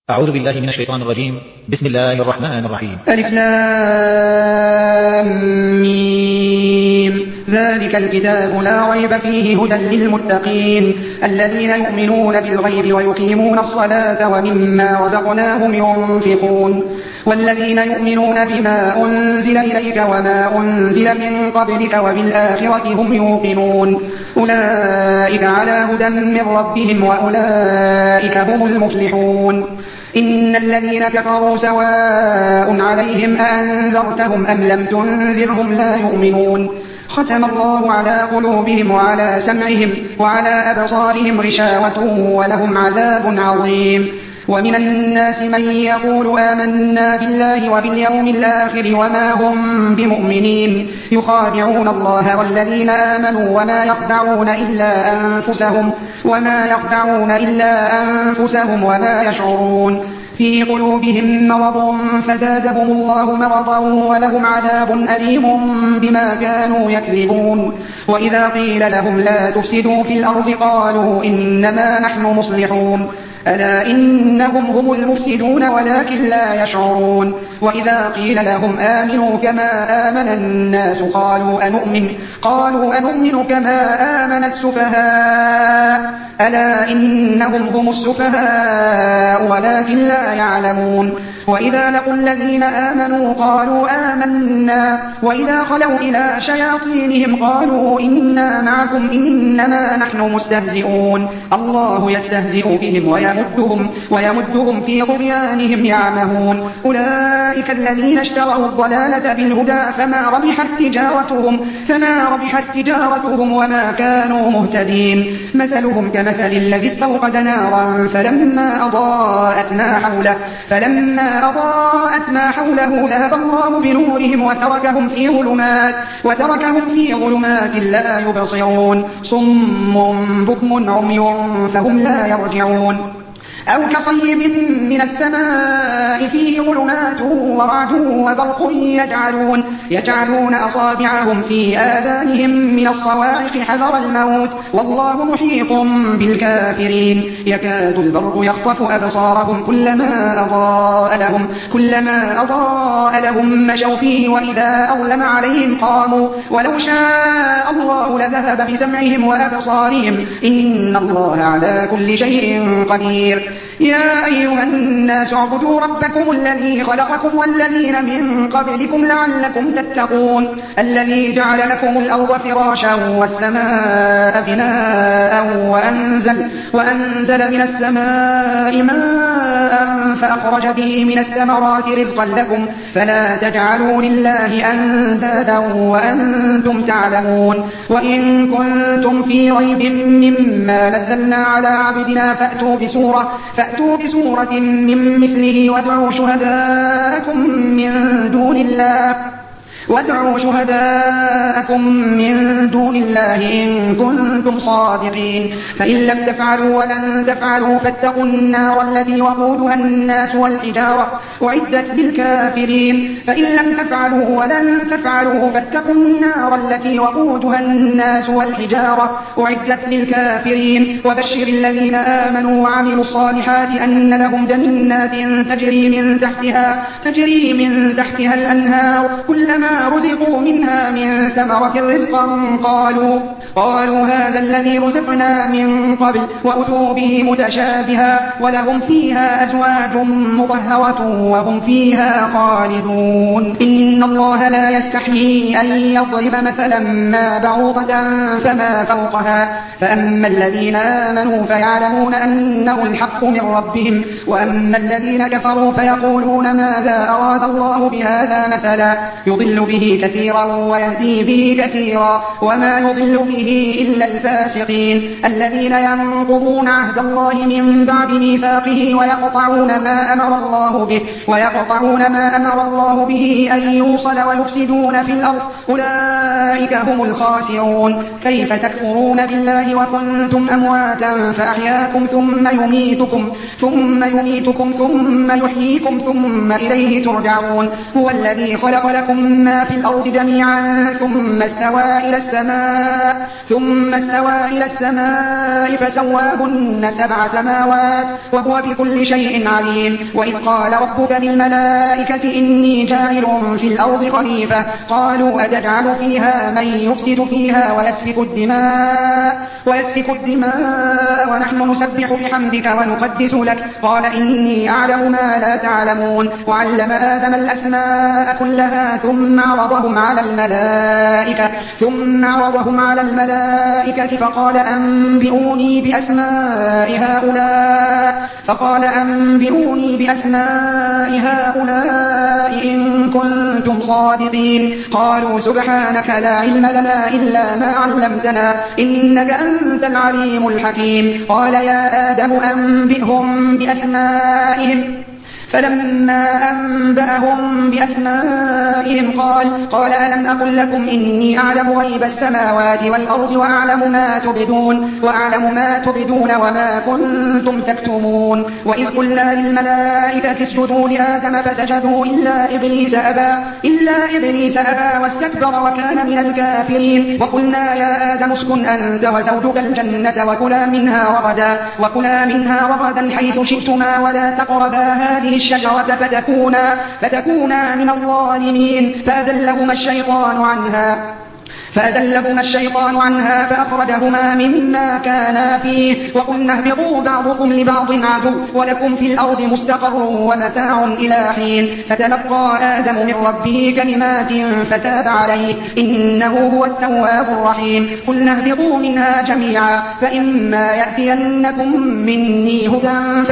أعوذ بالله من الشيطان الرجيم. بسم الله الرحمن الرحيم. ألف لام ميم. ذلك الكتاب لا ريب فيه هدى للمتقين الذين يؤمنون بالغيب ويقيمون الصلاة ومما رزقناهم ينفقون والذين يؤمنون بما أنزل إليك وما أنزل من قبلك وبالآخرة هم يوقنون أولئك على هدى من ربهم وأولئك هم المفلحون. إن الذين كفروا سواء عليهم أأنذرتهم أم لم تنذرهم لا يؤمنون ختم الله على قلوبهم وعلى سمعهم وعلى أبصارهم غشاوة ولهم عذاب عظيم. ومن الناس من يقول آمنا بالله وباليوم الآخر وما هم بمؤمنين يخادعون الله والذين آمنوا وما يخدعون إلا أنفسهم وما يشعرون في قلوبهم مرض فزادهم الله مرضا ولهم عذاب أليم بما كانوا يكذبون. وإذا قيل لهم لا تفسدوا في الأرض قالوا إنما نحن مصلحون ألا إنهم هم المفسدون ولكن لا يشعرون. وإذا قيل لهم آمنوا كما آمن الناس قالوا أنؤمن كما آمن السفهاء ألا إنهم هم السفهاء ولكن لا يعلمون. وإذا لقوا الذين آمنوا قالوا آمنا وإذا خلوا إلى شياطينهم قالوا إنا معكم إنما نحن مستهزئون الله يستهزئ بهم ويمدهم في طغيانهم يعمهون. أولئك الذين اشتروا الضلالة بالهدى فما ربحت تجارتهم وما كانوا مهتدين. مثلهم كمثل الذي استوقد نارا فلما أضاءت ما حوله ذهب الله بنورهم وتركهم في ظلمات لا يبصرون صم بكم عمي فهم لا يرجعون. أو كصيب من السماء فيه ظلمات ورعد وبرق يجعلون أصابعهم في آذانهم من الصواعق حذر الموت والله محيط بالكافرين. يكاد البرق يخطف أبصارهم كلما أضاء لهم مشوا فيه وإذا أظلم عليهم قاموا ولو شاء الله لذهب بسمعهم وأبصارهم إن الله على كل شيء قدير. يا أيها الناس اعبدوا ربكم الذي خلقكم والذين من قبلكم لعلكم تتقون الذي جعل لكم الأرض فراشا والسماء بناء وأنزل من السماء ماء فأخرج به من الثمرات رزقا لكم فلا تجعلوا لله أندادا وأنتم تعلمون. وإن كنتم في ريب مما نزلنا على عبدنا فأتوا بسورة من مثله وادعوا شهداءكم من دون الله إن كنتم صادقين. فإن لم تفعلوا ولن تفعلوا فاتقوا النار التي وقودها الناس والحجارة أعدت للكافرين. فإن لم تفعلوا ولن تفعلوا فاتقوا النار التي وقودها الناس والحجارة أعدت للكافرين. وبشر الذين آمنوا وعملوا الصالحات أن لهم جنات تجري من تحتها الأنهار كلما رزقوا منها من ثمرة رزقا قالوا هذا الذي رزقنا من قبل وأتوا به متشابها ولهم فيها أزواج مطهرة وهم فيها خالدون. إن الله لا يستحيي أن يضرب مثلا ما بعوضة فما فوقها فأما الذين آمنوا فيعلمون أنه الحق من ربهم وأما الذين كفروا فيقولون ماذا أراد الله بهذا مثلا يضل به كثيرا ويهدي به كثيرا وما يضل به إلا الفاسقين الذين ينقضون عهد الله من بعد ميثاقه ويقطعون ما أمر الله به أن يوصل ويفسدون في الأرض أولئك هم الخاسرون. كيف تكفرون بالله وكنتم أمواتا فأحياكم ثم يميتكم ثم يحييكم ثم إليه ترجعون. هو الذي خلق لكم ما في الأرض جميعا ثم استوى إلى السماء ثم استوى إلى السماء فسواهن 7 سماوات وهو بكل شيء عليم. وإذ قال ربك للملائكة إني جاعل في الأرض خليفة قالوا أتجعل فيها من يفسد فيها ويسفك الدماء ونحن نسبح بحمدك ونقدس لك قال إني أعلم ما لا تعلمون. وعلم آدم الأسماء كلها ثم عرضهم على الملائكة فقال أنبئوني بأسماء هؤلاء إن كنتم صادقين. قالوا سبحانك لا علم لنا إلا ما علمتنا إنك أنت العليم الحكيم. قال يا آدم أنبئهم بأسمائهم فلما أنبأهم بأسمائهم قال ألم أقل لكم إني أعلم غيب السماوات والأرض وأعلم ما تبدون وما كنتم تكتمون. وإذ قلنا للملائكة اسجدوا لآدم فسجدوا إلا إبليس أبى واستكبر وكان من الكافرين. وقلنا يا آدم اسكن أنت وزوجك الجنة وكلا منها رغدا حيث شئتما ولا تقربا هذه الشجرة فتكونا من الظالمين. فأزلهما الشيطان عنها فأخرجهما مما كانا فيه وقلنا اهبطوا بعضكم لبعض عدو ولكم في الأرض مستقر ومتاع إلى حين. فتلقى آدم من ربه كلمات فتاب عليه إنه هو التواب الرحيم. قلنا اهبطوا منها جميعا فإما يأتينكم مني هدى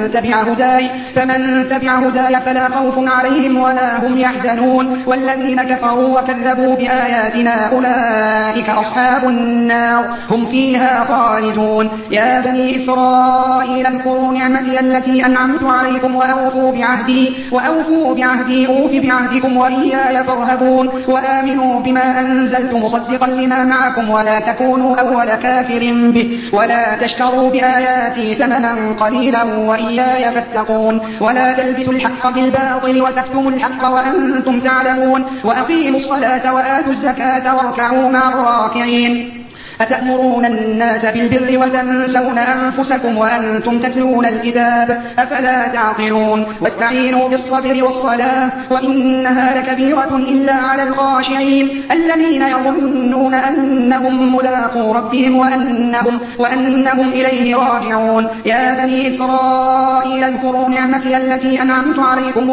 فمن تبع هداي فلا خوف عليهم ولا هم يحزنون. والذين كفروا وكذبوا بآياتنا أولئك أصحاب النار هم فيها خالدون. يا بني إسرائيل اذكروا نعمتي التي أنعمت عليكم وأوفوا بعهدي أوف بعهدكم وإياي فارهبون. وآمنوا بما أنزلت مصدقا لما معكم ولا تكونوا أول كافر به ولا تشتروا بآياتي ثمنا قليلا وإياي فاتقون. ولا تلبسوا الحق بالباطل وتكتموا الحق وأنتم تعلمون. وأقيموا الصلاة وآتوا الزكاة واركعوا مع الراكعين. أتأمرون الناس بالبر وتنسون أنفسكم وأنتم تتلون الكتاب أفلا تعقلون. واستعينوا بالصبر والصلاة وإنها لكبيرة إلا على الخاشعين الذين يظنون أنهم ملاقو ربهم وأنهم إليه راجعون. يا بني إسرائيل اذكروا نعمتي التي أنعمت عليكم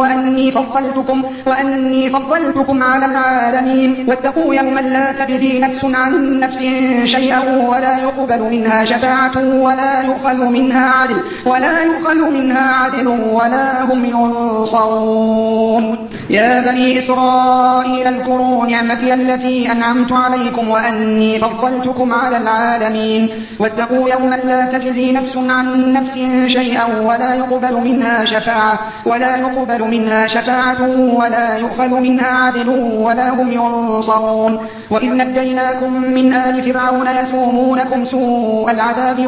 وأني فضلتكم على العالمين. واتقوا يوما لا تجزي نفس عن نفس شيئا ولا يقبل منها شفاعة ولا يؤخذ منها عدل ولا هم ينصرون. يا بني إسرائيل اذكروا نعمتي التي أنعمت عليكم وأني فضلتكم على العالمين. واتقوا يوما لا تجزي نفس عن نفس شيئا ولا يقبل منها شفاعة ولا يؤخذ منها عدل ولا هم ينصرون. وإذ نجيناكم من آل فرعون يسومونكم سوء العذاب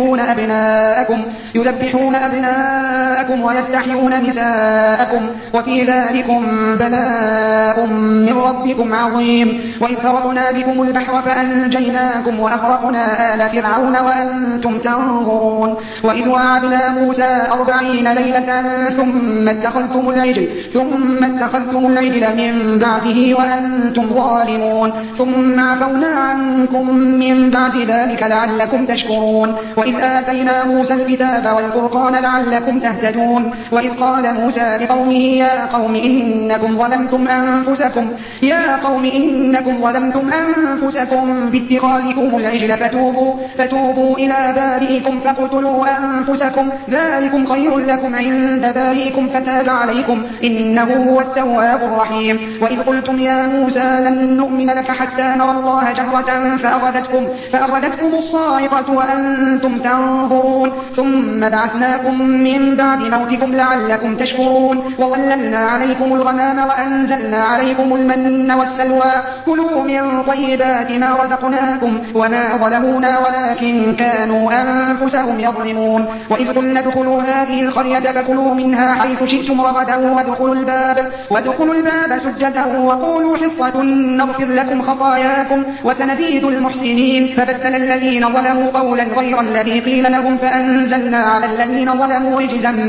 يذبحون أبناءكم ويستحيون نساءكم وفي ذلكم بلاء من ربكم عظيم. وإذ فرقنا بكم البحر فأنجيناكم وأغرقنا آل فرعون وأنتم تنظرون. وإذ وعدنا موسى 40 ليلة ثم اتخذتم العجل من بعده وأنتم ظالمون ثم عفونا عنكم من بعد ذلك لعلكم تشكرون. وإذ آتينا موسى الكتاب والفرقان لعلكم تهتدون. وإذ قال موسى لقومه يا قوم إنكم ظلمتم أنفسكم باتخاذكم العجل فتوبوا إلى بارئكم فاقتلوا أنفسكم ذلكم خير لكم عند بارئكم فتاب عليكم إنه هو التواب الرحيم. وإذ قلتم يا موسى لن نؤمن لك حتى نرى الله جهرة فأخذتكم الصاعقة وأنتم تنظرون ثم بعثناكم من بعد موتكم لعلكم تشكرون. وظللنا عليكم الغمام وأنزلنا عليكم المن والسلوى كلوا من طيبات ما رزقناكم وما ظلمونا ولكن كانوا أنفسهم يظلمون وإذ قلنا ادخلوا هذه القرية فكلوا منها حيث شئتم رغدا وادخلوا الباب سجدا وقولوا حطة نغفر لكم خطاياكم وسنزيد المحسنين فبدل الذين ظلموا قولا غير الذي قيل لهم فأنزلنا على الذين ظلموا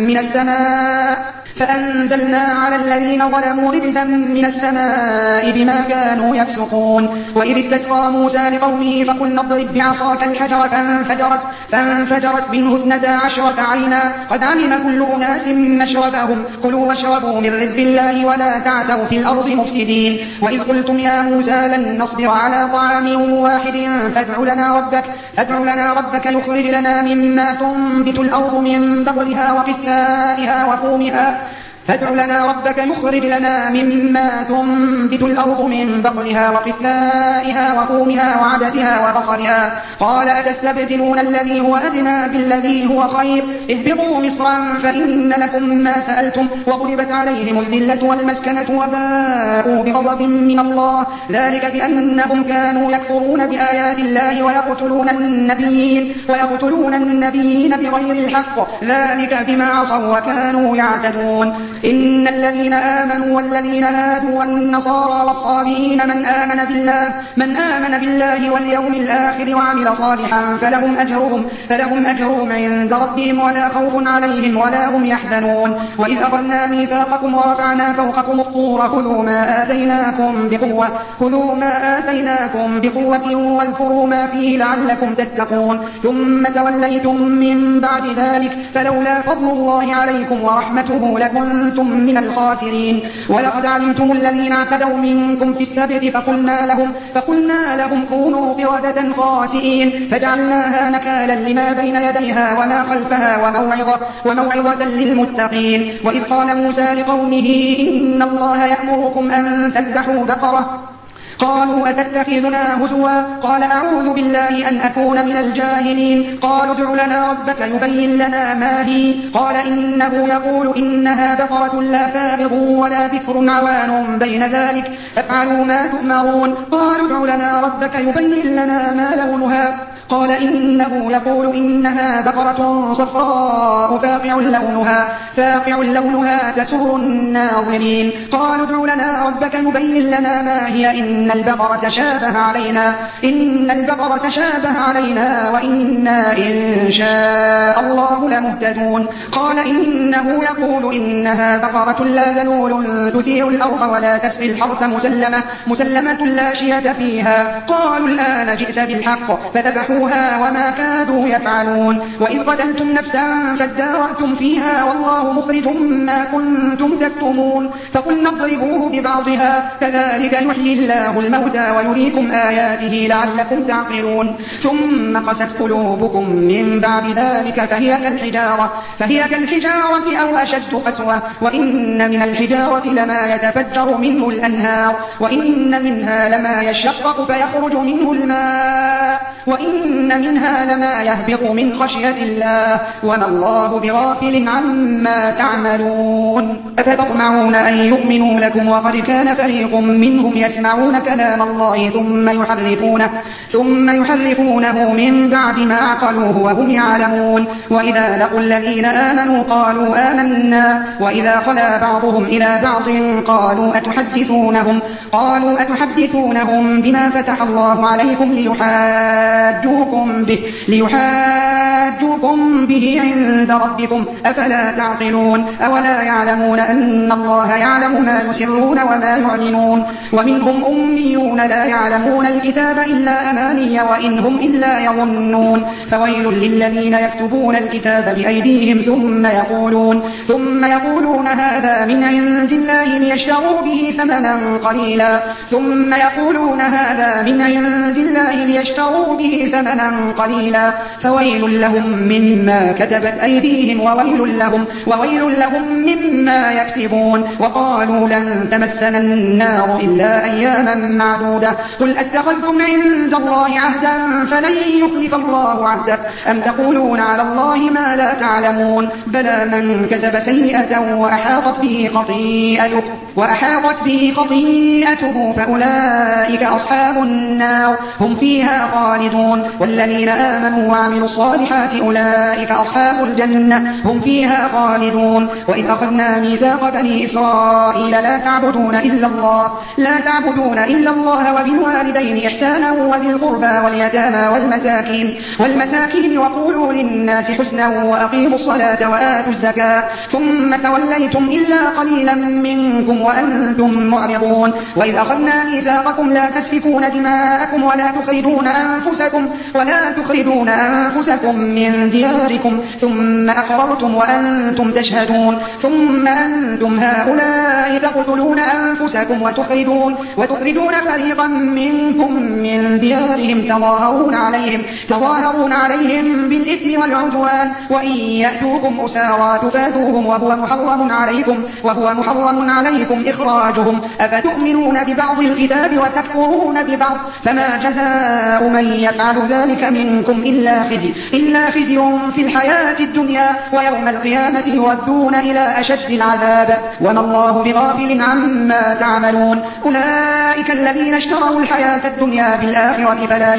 رجزا من السماء بما كانوا يفسقون وإذ استسقى موسى لقومه فقلنا اضرب بعصاك الحجر فانفجرت منه 12 عينا قد علم كل أناس مشربهم كلوا واشربوا من رزق الله ولا تعثوا في الأرض مفسدين وإذ قلتم يا موسى لن نصبر على طعام واحد فادع لنا ربك يخرج لنا مما تنبت الأرض من بقلها وقثائها وفومها فادع لنا ربك يخرج لنا مما تنبت الأرض من بقلها وقثائها وفومها وعدسها وبصلها قال أتستبدلون الذي هو أدنى بالذي هو خير اهبطوا مصرا فإن لكم ما سألتم وضربت عليهم الذلة والمسكنة وباءوا بغضب من الله ذلك بأنهم كانوا يكفرون بآيات الله ويقتلون النبيين بغير الحق ذلك بما عصوا وكانوا يعتدون إن الذين آمنوا والذين هادوا والنصارى والصابئين من آمن بالله واليوم الآخر وعمل صالحا فلهم أجرهم عند ربهم ولا خوف عليهم ولا هم يحزنون وإذ أخذنا ميثاقكم ورفعنا فوقكم الطور خذوا ما آتيناكم بقوة واذكروا ما فيه لعلكم تتقون ثم توليتم من بعد ذلك فلولا فضل الله عليكم ورحمته لكنتم من الخاسرين ولقد علمتم الذين اعتدوا منكم في السبت فقلنا لهم كونوا قردة خاسئين فجعلناها نكالا لما بين يديها وما خلفها وموعظة للمتقين وإذ قال موسى لقومه إن الله يأمركم أن تذبحوا بقرة قالوا أتتخذنا هزوا قال أعوذ بالله أن أكون من الجاهلين قالوا ادع لنا ربك يبين لنا ما هي قال إنه يقول إنها بقرة لا فارغ ولا بكر عوان بين ذلك فافعلوا ما تؤمرون قالوا ادع لنا ربك يبين لنا ما لونها قال إنه يقول إنها بقرة صفراء فاقع لونها تسر الناظرين قالوا ادع لنا ربك يبين لنا ما هي إن البقرة شابه علينا وإنا إن شاء الله لمهتدون قال إنه يقول إنها بقرة لا ذلول تثير الأرض ولا تسقي الحرث مسلمة لا شية فيها قالوا الآن جئت بالحق فذبحوها وما كادوا يفعلون وإذ قتلتم نفسا فادارأتم فيها والله مخرج ما كنتم تكتمون فقلنا اضربوه ببعضها كذلك يحيي الله الموتى ويريكم آياته لعلكم تعقلون ثم قست قلوبكم من بعد ذلك فهي كالحجارة أو أشد قسوة وإن من الحجارة لما يتفجر منه الأنهار وإن منها لما يشقق فيخرج منه الماء وإن منها لما يهبط من خشية الله وما الله بغافل عما تعملون أفتطمعون أن يؤمنوا لكم وقد كان فريق منهم يسمعون كلام الله ثم يحرفونه من بعد ما عقلوه وهم يعلمون وإذا لقوا الذين آمنوا قالوا آمنا وإذا خلا بعضهم إلى بعض قالوا أتحدثونهم بما فتح الله عليكم ليحاجوكم به عند ربكم أفلا تعقلون أولا يعلمون أن الله يعلم ما يسرون وما يعلنون ومنهم أميون لا يعلمون الكتاب إلا أماني وإن هم إلا يظنون فويل للذين يكتبون الكتاب بأيديهم ثم يقولون هذا من عند الله ليشتروا به ثمنا قليلا فويل لهم مما كتبت أيديهم وويل لهم مما يكسبون وقالوا لن تمسنا النار إلا أياما معدودة قل أتخذتم عند الله عهدا فلن يخلف الله عهده أم تقولون على الله ما لا تعلمون بلى من كسب سيئة وأحاطت به خطيئته وأحاطت به خطيئته فأولئك أصحاب النار هم فيها خالدون والذين آمنوا وعملوا الصالحات أولئك أصحاب الجنة هم فيها خالدون وإذ أخذنا ميثاق بني إسرائيل لا تعبدون إلا الله وبالوالدين إحسانا وذي القربى واليتامى والمساكين وقولوا للناس حسنا وأقيموا الصلاة وآتوا الزكاة ثم توليتم إلا قليلا منكم وأنتم معرضون وإذ أخذنا ميثاقكم لا تسفكون دماءكم ولا تخرجون أنفسكم من دياركم ثم أقررتم وأنتم تشهدون ثم أنتم هؤلاء تقتلون أنفسكم وتخرجون فريقا منكم من ديارهم تظاهرون عليهم بالإثم والعدوان وإن يأتوكم أسارى تفادوهم وهو محرم عليكم إخراجهم أفتؤمنون ببعض الكتاب وتكفرون ببعض فما جزاء من يفعل ذلك منكم إلا خزي في الحياة الدنيا ويوم القيامة يردون إلى أشد العذاب وما الله بغافل عما تعملون أولئك الذين اشتروا الحياة الدنيا بالآخرة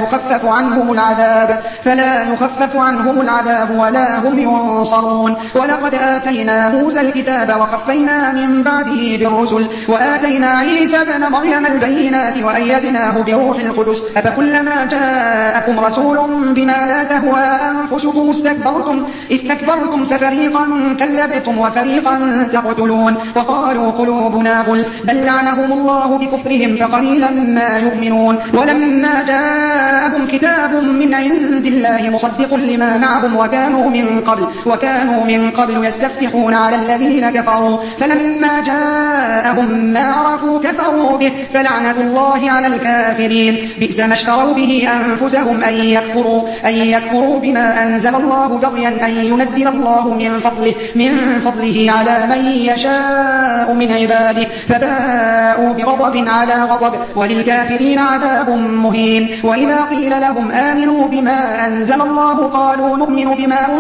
فلا يخفف عنهم العذاب ولا هم ينصرون ولقد آتينا موسى الكتاب وقفينا من بعده بالرسل وآتينا عيسى ابن مريم البينات وأيدناه بروح القدس أفكلما جاءكم رسول بما لا تهوى أنفسكم استكبرتم ففريقا كذبتم وفريقا تقتلون وقالوا قلوبنا غلف بل لعنهم الله بكفرهم فقليلا ما يؤمنون ولما جاءهم كتاب من عند الله مصدق لما معهم وكانوا من قبل يستفتحون على الذين كفروا فلما جاءهم ما عرفوا كفروا به فلعنة الله على الكافرين بئس ما اشتروا به أنفسهم أن يكفروا بما أنزل الله بغيا أن ينزل الله من فضله على من يشاء من عباده فباءوا بغضب على غضب وللكافرين عذاب مهين وإذا قيل لهم آمنوا بما أنزل الله قالوا نؤمن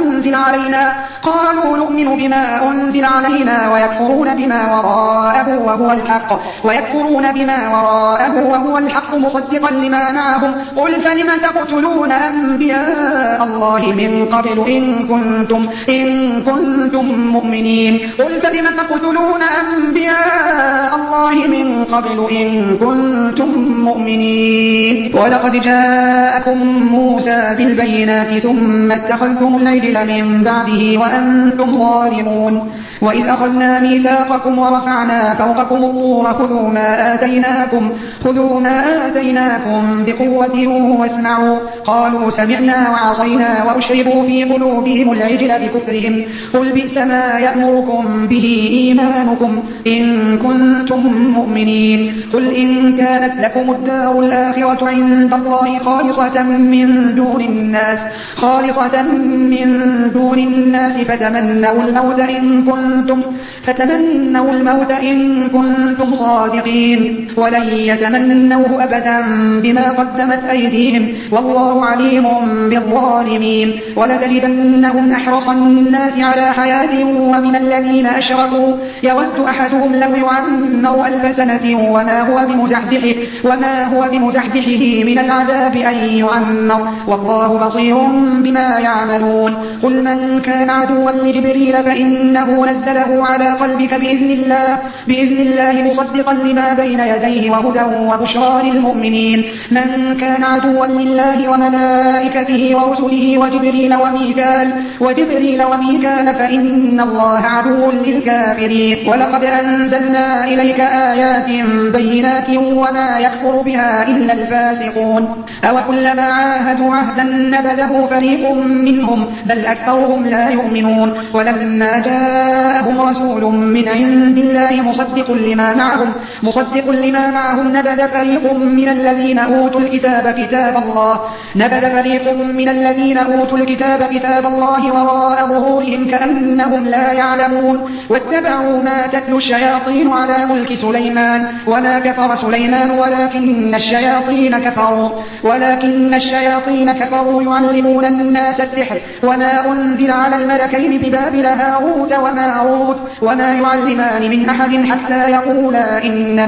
بما أنزل علينا ويكفرون بما وراءه وهو الحق مصدقا لما معهم قل فلم تقتلون أنبياء الله من قبل إن كنتم مؤمنين قل فلم تقتلون أنبياء الله من قبل إن كنتم مؤمنين ولقد جاءكم موسى بالبينات ثم اتخذتم العجل من بعده وأنتم ظالمون وإذ أخذنا ميثاقكم ورفعنا فوقكم الطور خذوا ما آتيناكم بقوة واسمعوا قالوا سمعنا وعصينا وأشربوا في قلوبهم العجل بكفرهم قل بئس ما يأمركم به إيمانكم إن كنتم مؤمنين قل إن كانت لكم الدار الآخرة عند الله خالصة من دون الناس فتمنوا الموت إن كنتم صادقين ولن يتمنوه أبدا بما قدمت أيديهم والله عليم بالظالمين ولتجدنهم أحرص الناس على حياة ومن الذين أشركوا يود أحدهم لو يعمر 1000 سنة وما هو بمزحزحه من العذاب أن يعمر والله بصير بما يعملون قل من كان عدوا لجبريل فإنه نزله على قلبك بإذن الله مصدقا لما بين يديه وهدى وبشرى للمؤمنين من كان عدوا لله وملائكته ورسله وجبريل وميكال فإن الله عدو للكافرين ولقد أنزلنا إليك آيات بينات وما يكفر بها إلا الفاسقون أوكلما عاهدوا عهدا نبذه فريق منهم بل أكثرهم لا يؤمنون ولما جاءهم رسول من عند الله مصدق لما معهم نبذ فريق من الذين أوتوا الكتاب كتاب الله وراء ظهورهم كأنهم لا يعلمون واتبعوا ما تتلو الشياطين على ملك سليمان وما كفر سليمان ولكن الشياطين كفروا يعلمون الناس السحر وما أنزل على الملكين ببابل هاروت وماروت وما يعلمان من أحد حتى يقولا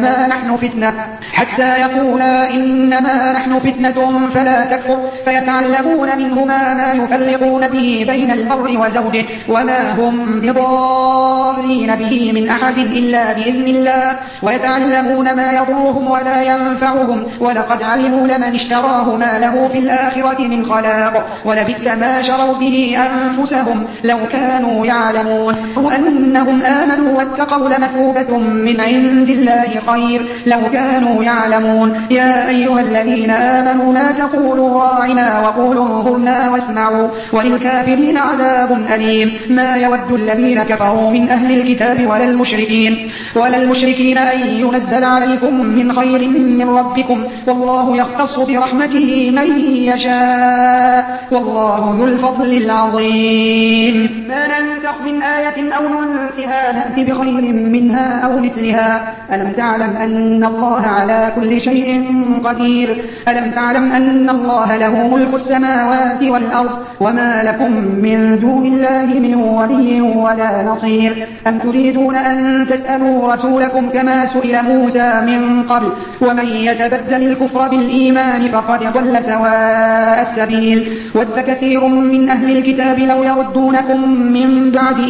إنما نحن فتنة فلا تكفر فيتعلمون منهما ما يفرقون به بين المرء وزوجه وما هم بضارين به من أحد إلا بإذن الله ويتعلمون ما يضرهم ولا ينفعهم ولقد علموا لمن اشتراه ما له في الآخرة من خلاق ولبئس ما شروا به أنفسهم لو كانوا يعلمون وأنهم آمنوا واتقوا لمثوبة من عند الله خير لو كانوا يعلمون يا أيها الذين آمنوا لا تقولوا راعنا وقولوا انظرنا واسمعوا وللكافرين عذاب أليم ما يود الذين كفروا من أهل الكتاب ولا المشركين أن ينزل عليكم من خير من ربكم والله يختص برحمته من يشاء والله ذو الفضل العظيم ما ننسخ من آية أو ننسها نأتي بخير منها أو مثلها ألم تعلم أن الله على كل شيء قدير ألم تعلم أن الله له ملك السماوات والأرض وما لكم من دون الله من ولي ولا نصير أم تريدون أن تسألوا رسولكم كما سئل موسى من قبل ومن يتبدل الكفر بالإيمان فقد ضل سواء السبيل ود كثير من أهل الكتاب لو يردونكم من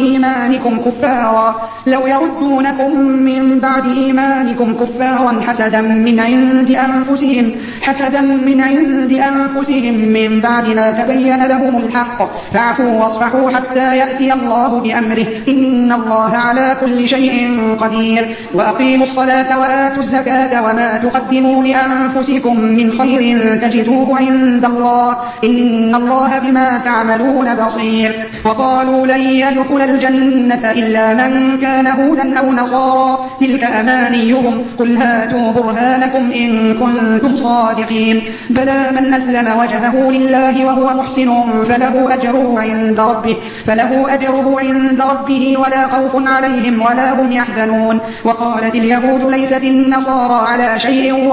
بعد إيمانكم كفارا حسدا من عند أنفسهم من بعد ما تبين لهم الحق فاعفوا واصفحوا حتى يأتي الله بأمره إن الله على كل شيء قدير وأقيموا الصلاة وآتوا الزكاة وما تقدموا لأنفسكم من خير تجدوه عند الله إن الله بما تعملون بصير وقالوا لن يدخل الجنة إلا من كان هودا أو نصارى تلك أمانيهم قل هاتوا برهانكم إن كنتم صادقين بلى من أسلم وجهه لله وهو محسن فله أجره عند ربه ولا خوف عليهم ولا هم يحزنون وقالت اليهود ليست النصارى على شيء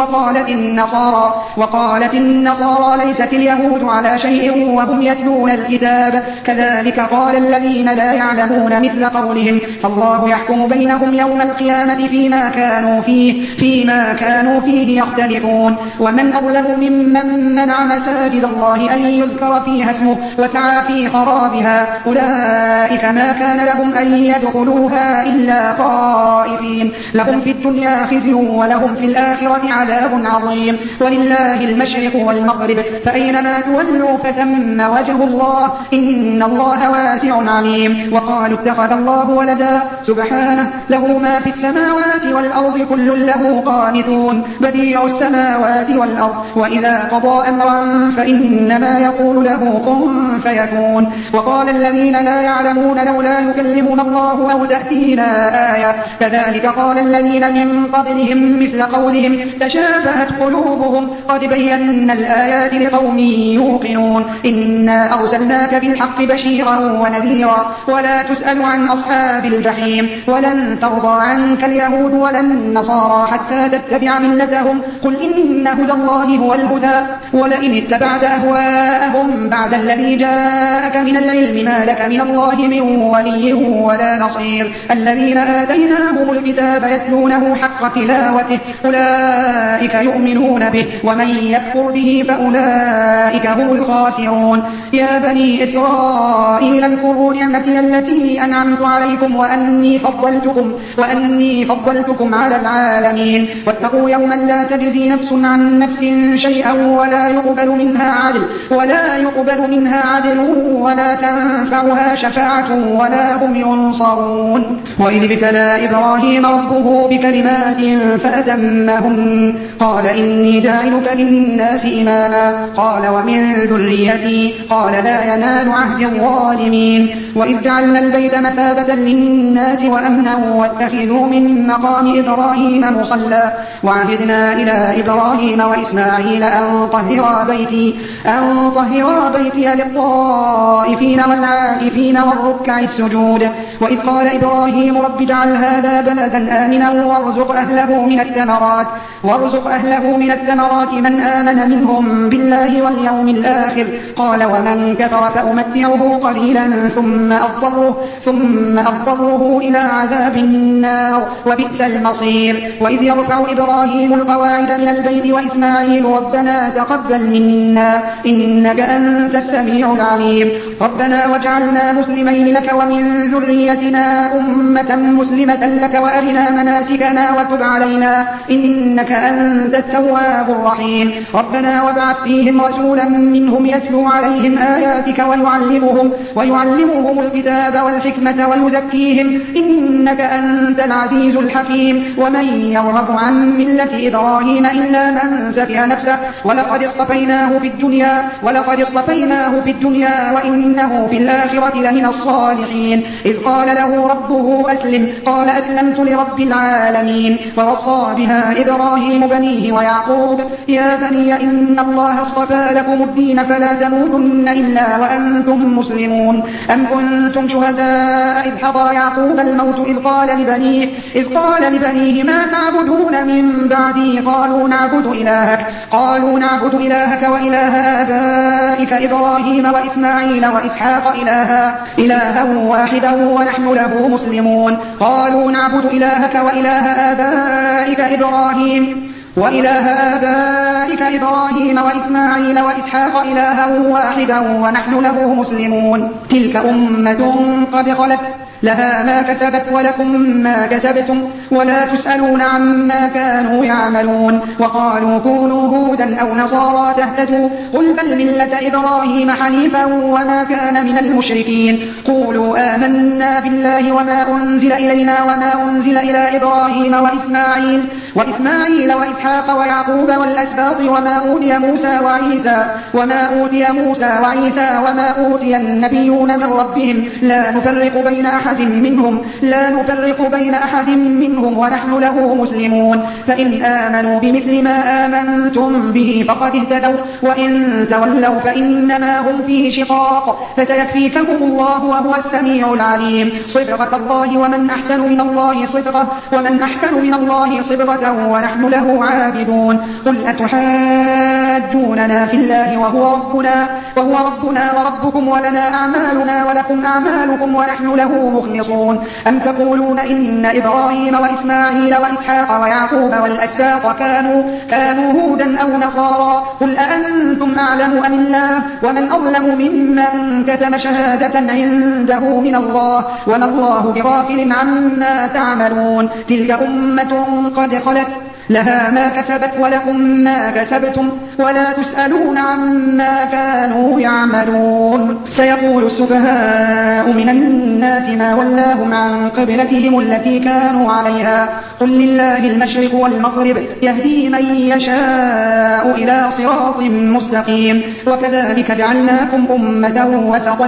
وقالت النصارى ليست اليهود على شيء وهم يتلون الكتاب كذلك قال الذين لا يعلمون مثل قولهم فالله يحكم بينهم يوم القيامة فيما كانوا فيه يختلفون ومن أظلم ممن منع مساجد الله أن يذكر فيها اسمه وسعى في خرابها أولئك ما كان لهم أن يدخلوها إلا خائفين لهم في الدنيا خزي ولهم في الآخرة عذاب عظيم ولله المشرق والمغرب فأينما تولوا فثم وجه الله إن الله واسع عليم وقالوا اتخذ الله ولدا سبحانه له ما في السماوات والأرض كل له قانتون بديع السماوات والأرض وإذا قضى أمرا فإنما يقول له كن فيكون وقال الذين لا يعلمون لولا يكلمنا الله أو تأتينا آية كذلك قال الذين من قبلهم مثل قولهم تشابهت قلوبهم قد بينا الآيات لقوم يوقنون إنا أرسلناك بالحق بشيرا ونذيرا ولا تسأل عن أصحاب الجحيم ولن ترضى عنك اليهود ولا النصارى حتى تتبع ملتهم قل إن هدى الله هو الهدى ولئن اتبعت أهواءهم بعد الذي جاءك من العلم ما لك من الله من ولي ولا نصير الذين آتيناهم الكتاب يتلونه حق تلاوته أولئك يؤمنون به ومن يكفر به فأولئك هم الخاسرون يا بني إسرائيل اذكروا نعمتي التي أنعمت عليكم وأني فضلتكم على العالمين واتقوا يوما لا تجزي نفس عن نفس شيئا ولا يقبل منها عدل ولا تنفعها شفاعة ولا هم ينصرون وإذ ابتلى إبراهيم ربه بكلمات فأتمهن قال إني جاعلك للناس إماما قال ومن ذريتي قال لا ينال عهد الظالمين وإذ جعلنا البيت مثابة للناس وأمنا واتخذوا من مقام إبراهيم مصلى وعهدنا إلى إبراهيم وإسماعيل أن طهرا بيتي للطائفين والعاكفين والركع السجود وإذ قال إبراهيم رب اجعل هذا بلدا آمنا وارزق أهله من الثمرات من آمن منهم بالله واليوم الآخر قال ومن كفر فأمتعه قليلا ثم أضطره إلى عذاب النار وبئس المصير وإذ يرفع إبراهيم القواعد من البيت وإسماعيل ربنا تقبل منا إنك أنت السميع العليم ربنا واجعلنا مسلمين لك ومن ذريتنا أمة مسلمة لك وأرنا مناسكنا وتب علينا إنك أنت التواب الرحيم ربنا وابعث فيهم رسولا منهم يتلو عليهم آياتك ويعلمهم الكتاب والحكمة ويزكيهم إنك أنت العزيز الحكيم ومن يرغب عن ملة إبراهيم إلا من سفه نفسه ولقد اصطفيناه في الدنيا وإنه في الآخرة لمن الصالحين إذ قال له ربه أسلم قال أسلمت لرب العالمين ووصى بها إبراهيم بنيه ويعقوب يا بني إن الله اصطفى لكم الدين فلا تموتن إلا وأنتم مسلمون أم كنتم شهداء إذ حضر يعقوب الموت إذ قال لبنيه ما تعبدون من بعدي قالوا نعبد إلهك وإله آبائك إبراهيم وإسماعيل وإسحاق إلها واحدا ونحن له مسلمون قالوا نعبد إلهك وإله آبائك إبراهيم وإسماعيل وإسحاق إلها واحدا ونحن له مسلمون تلك أمة قد خلت لها ما كسبت ولكم ما كسبتم ولا تسألون عما كانوا يعملون وقالوا كونوا هودا أو نصارى تهتدوا قل بل ملة إبراهيم حنيفا وما كان من المشركين قولوا آمنا بالله وما أنزل إلينا وما أنزل إلى إبراهيم وإسماعيل وإسحاق ويعقوب والأسباط وما أوتي موسى وعيسى وما أوتي النبيون من ربهم لا نفرق بين أحد منهم ونحن له مسلمون فإن آمنوا بمثل ما آمنتم به فقد اهتدوا وإن تولوا فإنما هم في شقاق فسيكفيكهم الله وهو السميع العليم صبغة الله ومن أحسن من الله صبغة ونحن له عابدون قل أتحاجوننا في الله وهو ربنا وربكم ولنا أعمالنا ولكم أعمالكم ونحن له مخلصون أم تقولون إن إبراهيم وإسماعيل وإسحاق ويعقوب والأسباط كانوا هودا أو نصارى قل أأنتم أعلم أم الله ومن أظلم ممن كتم شهادة عنده من الله وما الله بغافل عما تعملون تلك أمة قد خلت لها ما كسبت ولكم ما كسبتم ولا تسألون عما كانوا يعملون سيقول السفهاء من الناس ما ولاهم عن قبلتهم التي كانوا عليها قل لله المشرق والمغرب يهدي من يشاء إلى صراط مستقيم وكذلك جعلناكم أمة وسطا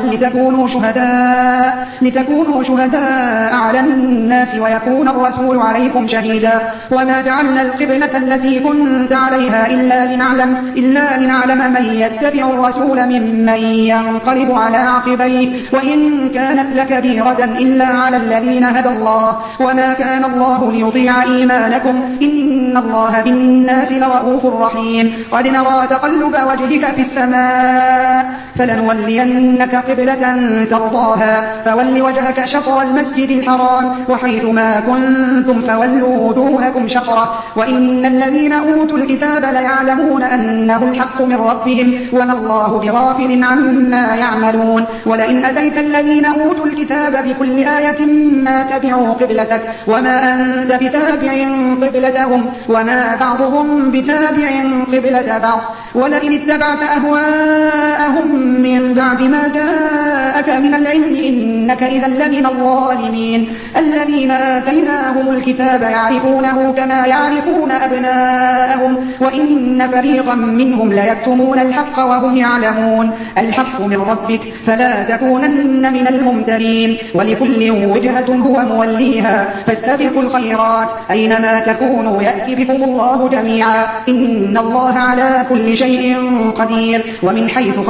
لتكونوا شهداء على الناس ويكون الرسول عليكم شهيدا وما جعلنا القبلة التي كنت عليها إلا لنعلم من يتبع الرسول ممن ينقلب على عقبيه وإن كانت لكبيرة إلا على الذين هدى الله وما كان الله ليضيع إيمانكم إن الله بالناس لرؤوف رحيم قد نرى تقلب وجهك في السماء فلنولينك قبلة ترضاها فول وجهك شطر المسجد الحرام وحيث ما كنتم فولوا وجوهكم شطره وإن الذين أوتوا الكتاب ليعلمون أنه الحق من ربهم وما الله بغافل عما يعملون ولئن أتيت الذين أوتوا الكتاب بكل آية ما تبعوا قبلتك وما أنت بتابع قبلتهم وما بعضهم بتابع قبلة بعض ولئن اتبعت أهواءهم من بعد ما جاءك من العلم إنك إذا لمن الظالمين الذين آتيناهم الكتاب يعرفونه كما يعرفون أبناءهم وإن فريقا منهم ليكتمون الحق وهم يعلمون الحق من ربك فلا تكونن من الممترين ولكل وجهة هو موليها فاستبقوا الخيرات أينما تكونوا يأتي بكم الله جميعا إن الله على كل شيء قدير ومن حيث خرجت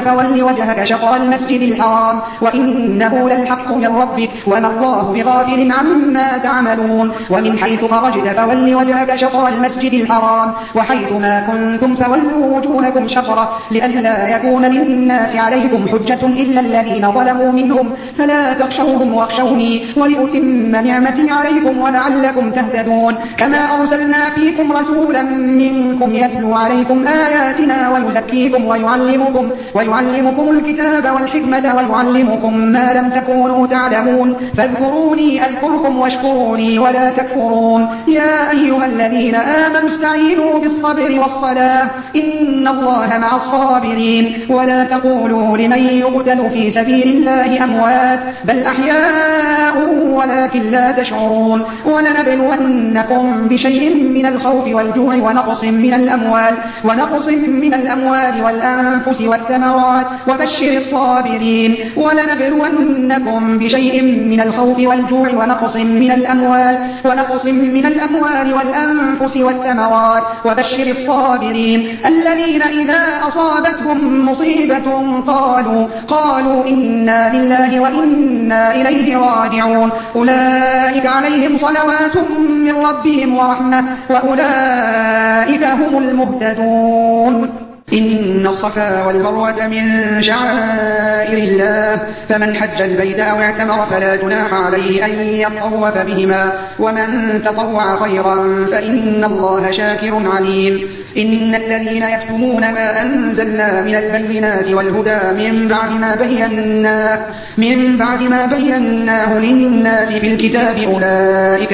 فول وجهك شطر المسجد الحرام وإنه للحق من ربك وما الله بغافل عما تعملون ومن حيث خرجت فول وجهك شطر المسجد الحرام وحيث ما كنتم فولوا وجوهكم شطره لئلا يكون للناس عليكم حجة إلا الذين ظلموا منهم فلا تخشوهم واخشوني ولأتم نعمتي عليكم ولعلكم تهتدون كما أرسلنا فيكم رسولا منكم يتلو عليكم آياتنا ويزكيكم ويعلمكم الكتاب والحكمة ويعلمكم ما لم تكونوا تعلمون فاذكروني أذكركم واشكروا لي ولا تكفرون يا أيها الذين آمنوا استعينوا بالصبر والصلاة إن الله مع الصابرين ولا تقولوا لمن يقتل في سبيل الله أموات بل أحياء ولكن لا تشعرون ولنبلونكم بشيء من الخوف والجوع ونقص من الأموال والأنفس والثمرات وبشر الصابرين ولنبلونكم بشيء من الخوف والجوع ونقص من الأموال والأنفس والثمرات وبشر الصابرين الذين إذا أصابتهم مصيبة قالوا إنا لله وإنا إليه راجعون أولئك عليهم صلوات من ربهم ورحمة وأولئك هم المهتدون إن الصفا والمروة من شعائر الله فمن حج البيت أو اعتمر فلا جناح عليه أن يطوف بهما ومن تطوع خيرا فإن الله شاكر عليم إن الذين يكتمون ما أنزلنا من البينات والهدى من بعد ما بيناه للناس في الكتاب أولئك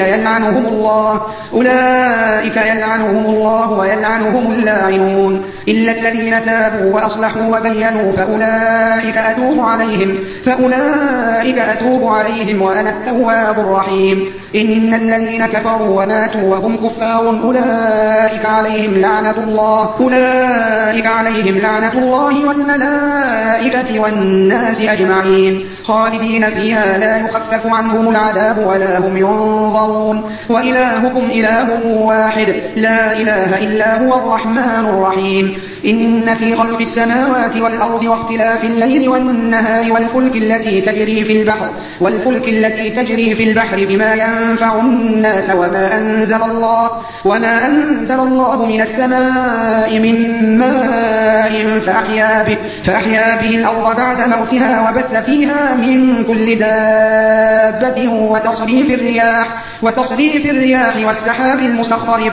يلعنهم الله ويلعنهم اللاعنون إلا الذين تابوا وأصلحوا وبينوا فأولئك أتوب عليهم وأنا التواب الرحيم إن الذين كفروا وماتوا وهم كفار أولئك عليهم لعنة الله والملائكة والناس أجمعين خالدين فيها لا يخفف عنهم العذاب ولا هم ينظرون وإلهكم إله واحد لا إله إلا هو الرحمن الرحيم إن في خلق السماوات والأرض واختلاف الليل والنهار والفلك التي تجري في البحر بما ينفع الناس وما أنزل الله من السماء من ماء فأحيا به الأرض بعد موتها وبث فيها من كل دابة وتصريف الرياح والسحاب المسخر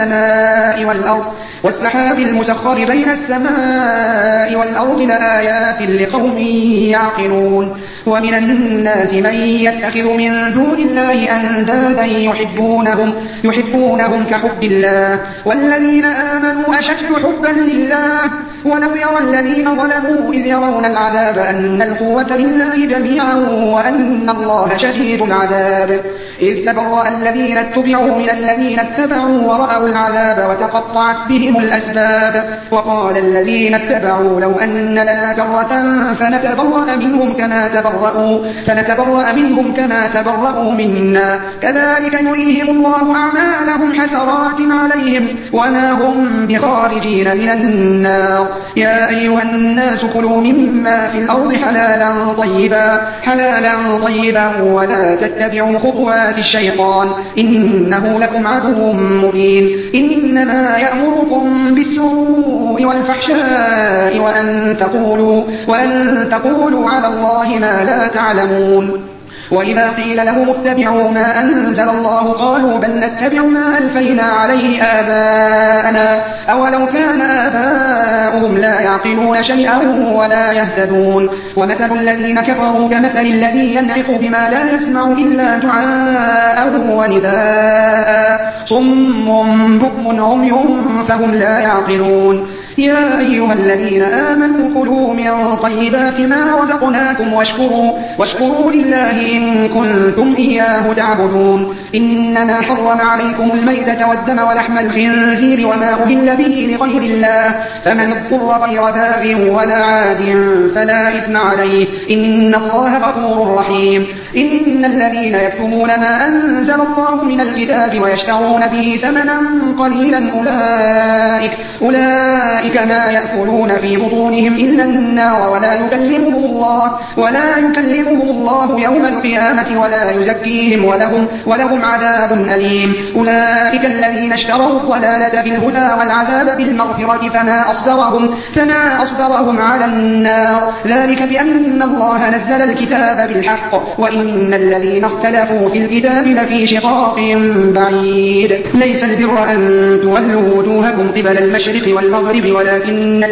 بين السماء والأرض لآيات لقوم يعقلون ومن الناس من يتخذ من دون الله أندادا يحبونهم كحب الله والذين آمنوا أشد حبا لله ولو يرى الذين ظلموا إذ يرون العذاب أن القوة لله جميعا وأن الله شديد العذاب إذ تبرأ الذين اتبعوا من الذين اتبعوا ورأوا العذاب وتقطعت بهم الأسباب وقال الذين اتبعوا لو أن لنا كرة فنتبرأ منهم كما تبرأوا منا كذلك يريهم الله أعمالهم حسرات عليهم وما هم بخارجين من النار يا أيها الناس كلوا مما في الأرض حلالا طيبا ولا تتبعوا خطوات الشيطان إنه لكم عدو مبين إنما يأمركم بالسوء والفحشاء وأن تقولوا على الله ما لا تعلمون وإذا قيل لهم اتبعوا ما أنزل الله قالوا بل نتبع ما ألفينا عليه آباءنا أولو كان آباؤهم لا يعقلون شيئا ولا يهتدون ومثل الذين كفروا كمثل الذي ينعق بما لا يسمع إلا دعاء ونداء صم بكم عمي فهم لا يعقلون يا أيها الذين آمنوا كلوا من طيبات ما رزقناكم واشكروا لله إن كنتم إياه تعبدون إنما حرم عليكم الميتة والدم ولحم الخنزير وما أهل به لغير الله فمن اضطر غير باغ ولا عاد فلا إثم عليه إن الله غفور رحيم إن الذين يكتمون ما أنزل الله من الكتاب ويشترون به ثمنا قليلا أولئك أولئك ما يأكلون في بطونهم إلا النار ولا يكلمهم الله يوم القيامة ولا يزكيهم ولهم عذاب أليم. أولئك الذين اشتروا الضلالة بالهدى والعذاب بالمغفرة فما أصبرهم على النار. ذلك بأن الله نزل الكتاب بالحق وإن الذين اختلفوا في الكتاب لفي شقاق بعيد. ليس البر أن تولوا وجوهكم قبل المشرق والمغرب ولكن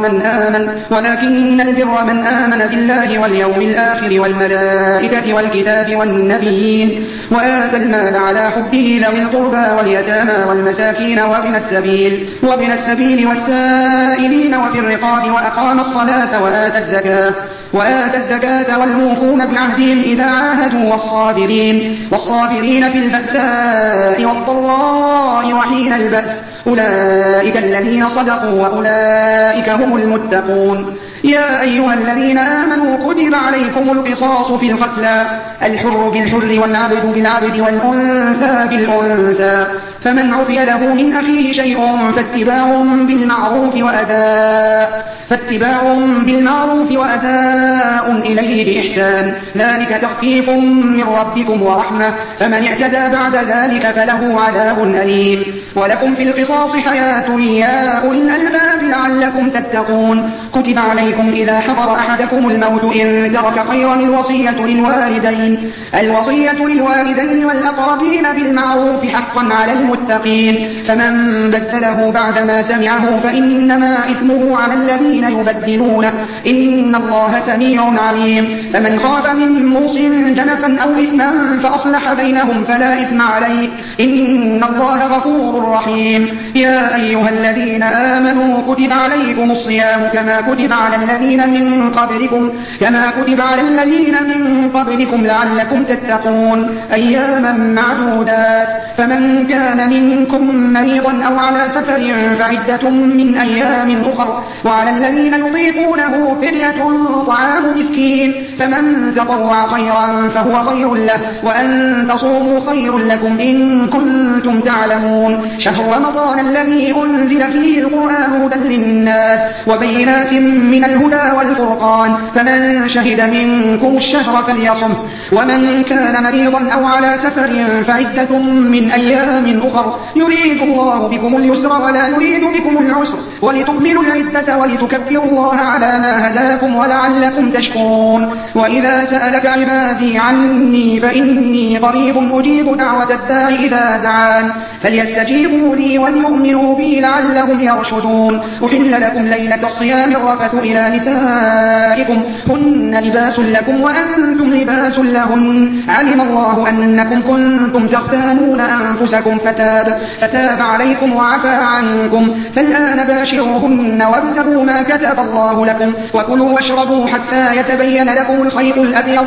البر من آمن بالله واليوم الآخر والملائكة والكتاب والنبيين وآتى المال على حبه ذوي القربى واليتامى والمساكين وابن السبيل والسائلين وفي الرقاب وأقام الصلاة وآتى الزكاة والموفون بعهدهم إذا عاهدوا والصابرين في البأساء والضراء وحين البأس. أولئك الذين صدقوا وأولئك هم المتقون. يا أيها الذين آمنوا كتب عليكم القصاص في القتلى الحر بالحر والعبد بالعبد والأنثى بالأنثى فمن عفي له من أخيه شيء فاتباع بالمعروف وأداء إليه بإحسان ذلك تخفيف من ربكم ورحمة فمن اعتدى بعد ذلك فله عذاب أليم. ولكم في القصاص حياة يا أولي الألباب لعلكم تتقون. كتب عليكم إذا حضر أحدكم الموت إن ترك خيرا الوصية للوالدين والأقربين بالمعروف حقا على المتقين فمن بدله بعدما سمعه فإنما إثمه على الذين يبدلونه إن الله سميع عليم. فمن خاف من موص جنفا أو إثما فأصلح بينهم فلا إثم عليه إن الله غفور رحيم. يا أيها الذين آمنوا كتب عليكم الصيام كما كتب على الذين من قبلكم لعلكم تتقون أياما معدودات. فمن كان منكم مريضا أو على سفر فعدة من أيام أخر وعلى الذين يطيقونه فدية طعام مسكين فمن تطوع خيرا فهو خير له وأن تصوموا خير لكم إن كنتم تعلمون. شهر رمضان الذي أنزل فيه القرآن هدى للناس وبينات من الهدى والفرقان فمن شهد منكم الشهر فليصم ومن كان مريضا أو على سفر فعدة من أيام أخر يريد الله بكم اليسر ولا يريد بكم العسر ولتكملوا العدة ولتكبروا الله على ما هداكم ولعلكم تشكرون. وإذا سألك عبادي عني فإني قريب أجيب دعوة الداع إذا دعان فليستجيبوا لي وليؤمنوا بي لعلهم يرشدون. أحل لكم ليلة الصيام الرفث إلى نسائكم هن لباس لكم وأنتم لباس لهن علم الله أنكم كنتم تختانون أنفسكم فتاب عليكم وعفى عنكم فالآن باشروهن وابتغوا ما كتب الله لكم وكلوا واشربوا حتى يتبين لكم الخيط الأبيض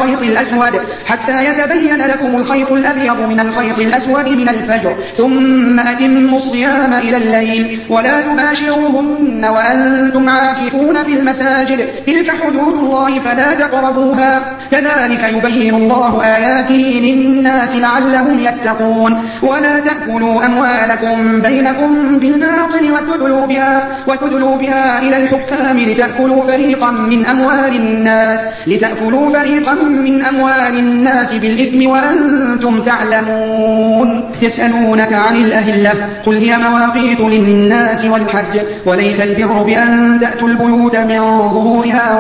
من الخيط الأسود من الفجر ثم أتموا الصيام إلى الليل ولا تباشروهن وأنتم عاكفون في المساجد تلك حدود الله فلا تقربوها كذلك يبين الله آياته للناس لعلهم يتقون. ولا تأكلوا أموالكم بينكم بالباطل وتدلوا بها إلى الحكام لتأكلوا فريقا من أموال الناس بالإثم وأنتم تعلمون. يسألونك عن الأهلة قل هي مواقيت للناس والحج وليس البر بأن تأتوا البيوت من ظهورها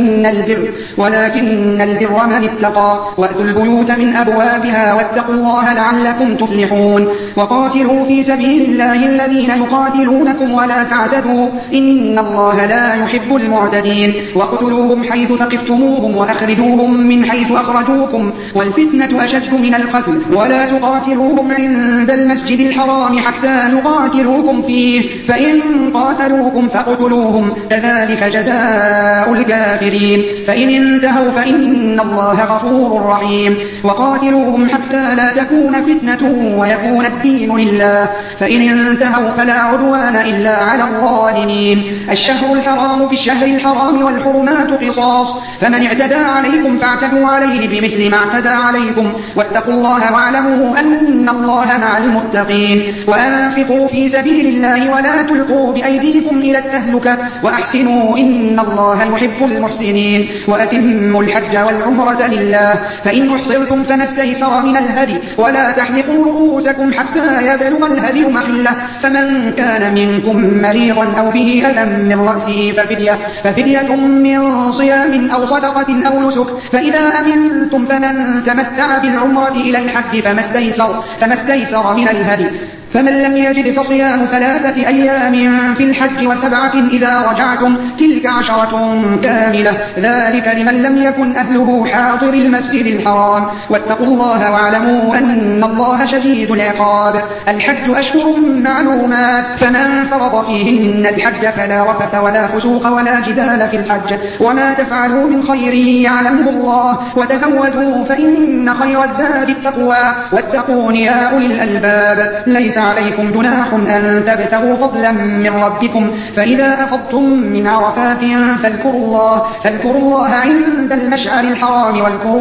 ولكن البر من اتقى وأتوا البيوت من أبوابها واتقوا الله لعلكم تفلحون. وقاتلوا في سبيل الله الذين يقاتلونكم ولا تعتدوا إن الله لا يحب المعتدين. واقتلوهم حيث ثقفتموهم وأخرجوهم من حيث أخرجوكم والفتنة أشد من القتل ولا تقاتلوهم عند المسجد الحرام حتى يقاتلوكم فيه فإن قاتلوكم فاقتلوهم كذلك جزاء الكافرين فإن انتهوا فإن الله غفور رحيم. وقاتلوهم حتى لا تكون فتنة ويكون الدين لله فإن انتهوا فلا عدوان إلا على الظالمين. الشهر الحرام بالشهر الحرام والحرمات قصاص فمن اعتدى عليكم فاعتدوا عليه بمثل ما اعتدى عليكم واتقوا الله واعلموا أن الله مع المتقين وأنفقوا في سبيل الله ولا تلقوا بأيديكم إلى التهلكة وأحسنوا إن الله يحب المحسنين وأتموا الحج والعمرة لله فإن أحصرتم فما استيسر من الهدي ولا تحلقوا رؤوسكم حتى يبلغ الهدي محله فمن كان منكم مريضا أو به أذى من رأسه ففدية من صيام أو صدقة أو نسك فإذا أمنتم فمن تمتع بالعمرة إلى الحج فما استيسر من الهدي فمن لم يجد فصيام 3 أيام في الحج و7 إذا رجعتم تلك 10 كاملة ذلك لمن لم يكن أهله حاضر المسجد الحرام واتقوا الله واعلموا أن الله شديد العقاب الحج أشهر معلومات فمن فرض فيهن الحج فلا رفث ولا فسوق ولا جدال في الحج وما تفعلوا من خير يعلمه الله وتزودوا فإن خير الزاد التقوى واتقون يا أولي الألباب ليس عليكم جناح أن تبتغوا فضلا من ربكم فإذا أفضتم من عرفات فاذكروا الله عند المشعر الحرام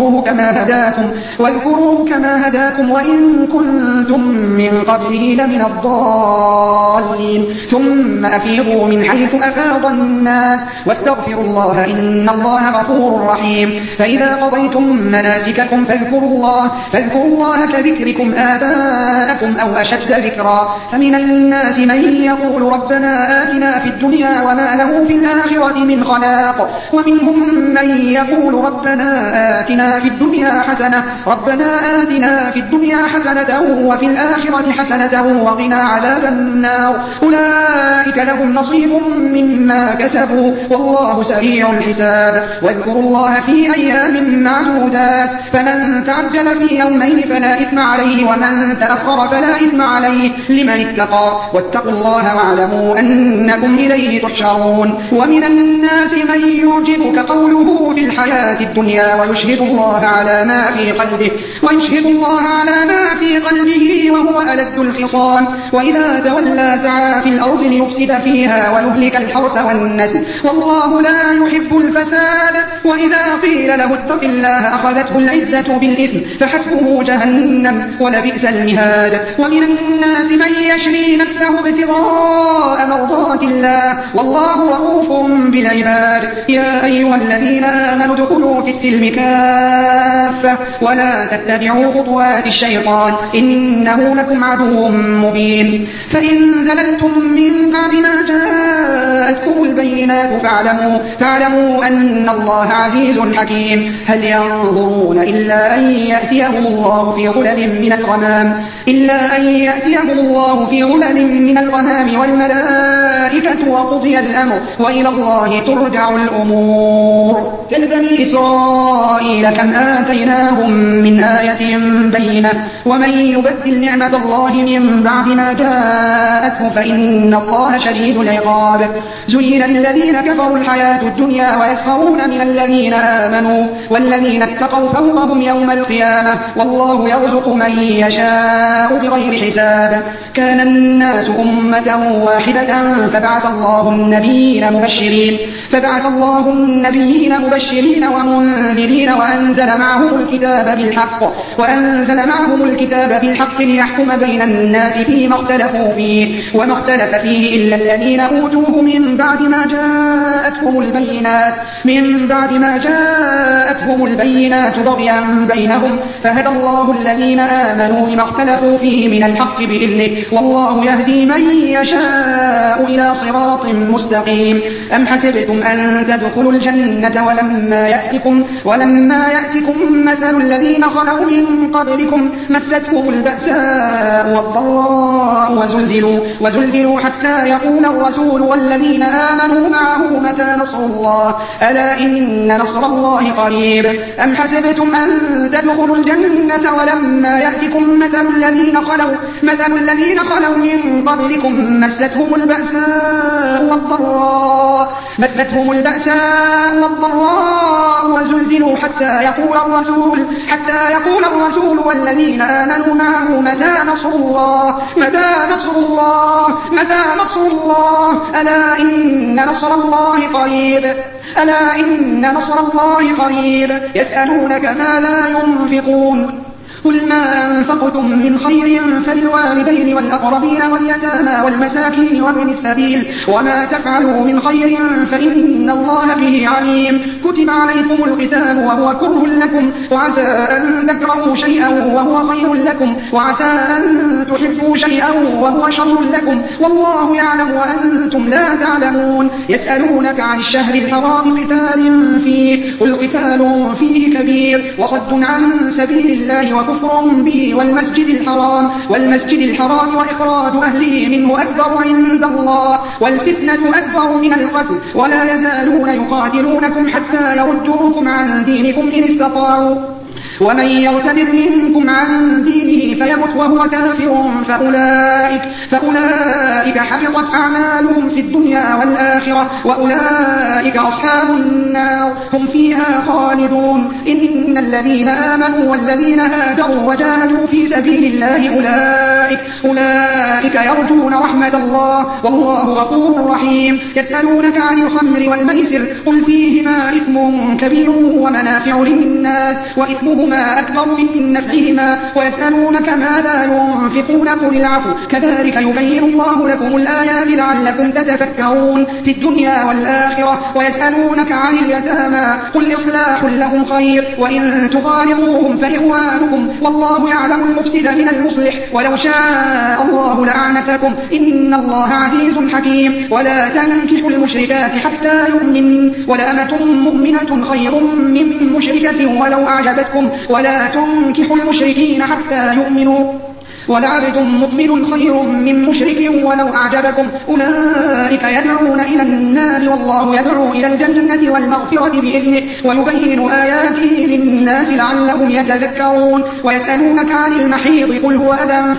واذكروه كما هداكم وإن كنتم من قبله لمن الضالين ثم أفيضوا من حيث أفاض الناس واستغفروا الله إن الله غفور رحيم فإذا قضيتم مناسككم فاذكروا الله كذكركم آباءكم أو أشد ذكرا فمن الناس من يقول ربنا آتنا في الدنيا وما له في الآخرة من خلاق ومنهم من يقول ربنا آتنا في الدنيا حسنة وفي الآخرة حسنة وقنا عذاب النار أولئك لهم نصيب مما كسبوا والله سريع الحساب واذكروا الله في أيام معدودات فمن تعجل في يومين فلا إثم عليه ومن تأخر فلا إثم عليه لمن اتقى واتقوا الله واعلموا أنكم إليه تحشرون ومن الناس من يعجبك قوله في الحياة الدنيا ويشهد الله على ما في قلبه وهو ألد الخصام وإذا تولى سعى في الأرض ليفسد فيها ويهلك الحرث والنسل والله لا يحب الفساد وإذا قيل له اتق الله أخذته العزة بالإثم فحسبه جهنم ولبئس المهاد ومن الناس من يشري نفسه ابتغاء مرضات الله والله رؤوف بالعباد يا أيها الذين آمنوا ادخلوا في السلم كافة ولا تتبعوا خطوات الشيطان إنه لكم عدو مبين فإن زللتم من بعد ما جاءتكم البينات فاعلموا أن الله عزيز حكيم هل ينظرون إلا أن يأتيهم الله في غلل من الغمام والملائكة وقضي الأمر وإلى الله ترجع الأمور كبني إسرائيل كم آتيناهم من آية بينة ومن يبدل نعمة الله من بعد ما جاءته فإن الله شديد العقاب زين للذين كفروا الحياة الدنيا ويسخرون من الذين آمنوا والذين اتقوا فوقهم يوم القيامة والله يرزق من يشاء بغير حساب كان الناس أمة واحدة فبعث الله النبيين مبشرين ومنذرين وأنزل معهم الكتاب بالحق ليحكم بين الناس فيما اختلفوا فيه وما اختلف فيه إلا الذين أوتوه من بعد ما جاءتهم البينات بغيا بينهم فهدى الله الذين آمنوا لما اختلفوا فيه من الحق بإذنه والله يهدي من يشاء إلى صراط مستقيم أم حسبتم أن تدخلوا الجنة ولما يأتكم مثل الذين خلوا من قبلكم مستهم البأساء والضراء وزلزلوا حتى يقول الرسول والذين آمنوا معه متى نصر الله ألا إن نصر الله قريب أم حسبتم أن تدخلوا الجنة ولما يأتكم مثل الذين والذين خلوا من قبلكم مستهم البأساء والضراء وزلزلوا حتى يقول الرسول والذين آمنوا معه متى نصر الله ألا إن نصر الله قريب يسألونك ماذا ينفقون قل ما أنفقتم من خير فللوالدين والأقربين واليتامى والمساكين وابن السبيل وما تفعلوا من خير فإن الله به عليم كتب عليكم القتال وهو كره لكم وعسى أن تكرهوا شيئا وهو خير لكم وعسى أن تحبوا شيئا وهو شر لكم والله يعلم وأنتم لا تعلمون يسألونك عن الشهر الحرام قتال فيه قل قتال فيه كبير وصد عن سبيل الله وكفر به والمسجد الحرام وإخراج أهله منه أكبر عند الله والفتنة أكبر من القتل ولا يزالون يقاتلونكم حتى يردوكم عن دينكم إن استطاعوا ومن يرتد منكم عن دينه فيمت وهو كافر فأولئك حبطت أعمالهم في الدنيا والآخرة وأولئك أصحاب النار هم فيها خالدون إن الذين آمنوا والذين هاجروا وجاهدوا في سبيل الله أولئك يرجون رحمة الله والله غفور رحيم يسألونك عن الخمر والميسر قل فيهما إثم كبير ومنافع للناس وإثمهما أكبر من نفعهما ويسألونك ماذا ينفقون قل العفو كذلك يبين الله لكم الآيات لعلكم تتفكرون في الدنيا والآخرة ويسألونك عن اليتامى قل إصلاح لهم خير وإن تخالطوهم فإخوانكم والله يعلم المفسد من المصلح ولو شاء الله لأعنتكم إن الله عزيز حكيم ولا تنكحوا المشركات حتى يؤمن ولأمة مؤمنة خير من مشركة ولو أعجبتكم ولا تنكحوا المشركين حتى يؤمنوا ولعبد مؤمن خير من مشرك ولو أعجبكم أولئك يدعون إلى النار والله يدعو إلى الجنة والمغفرة بإذنه ويبين آياته للناس لعلهم يتذكرون ويسألونك عن المحيض قل هو أذى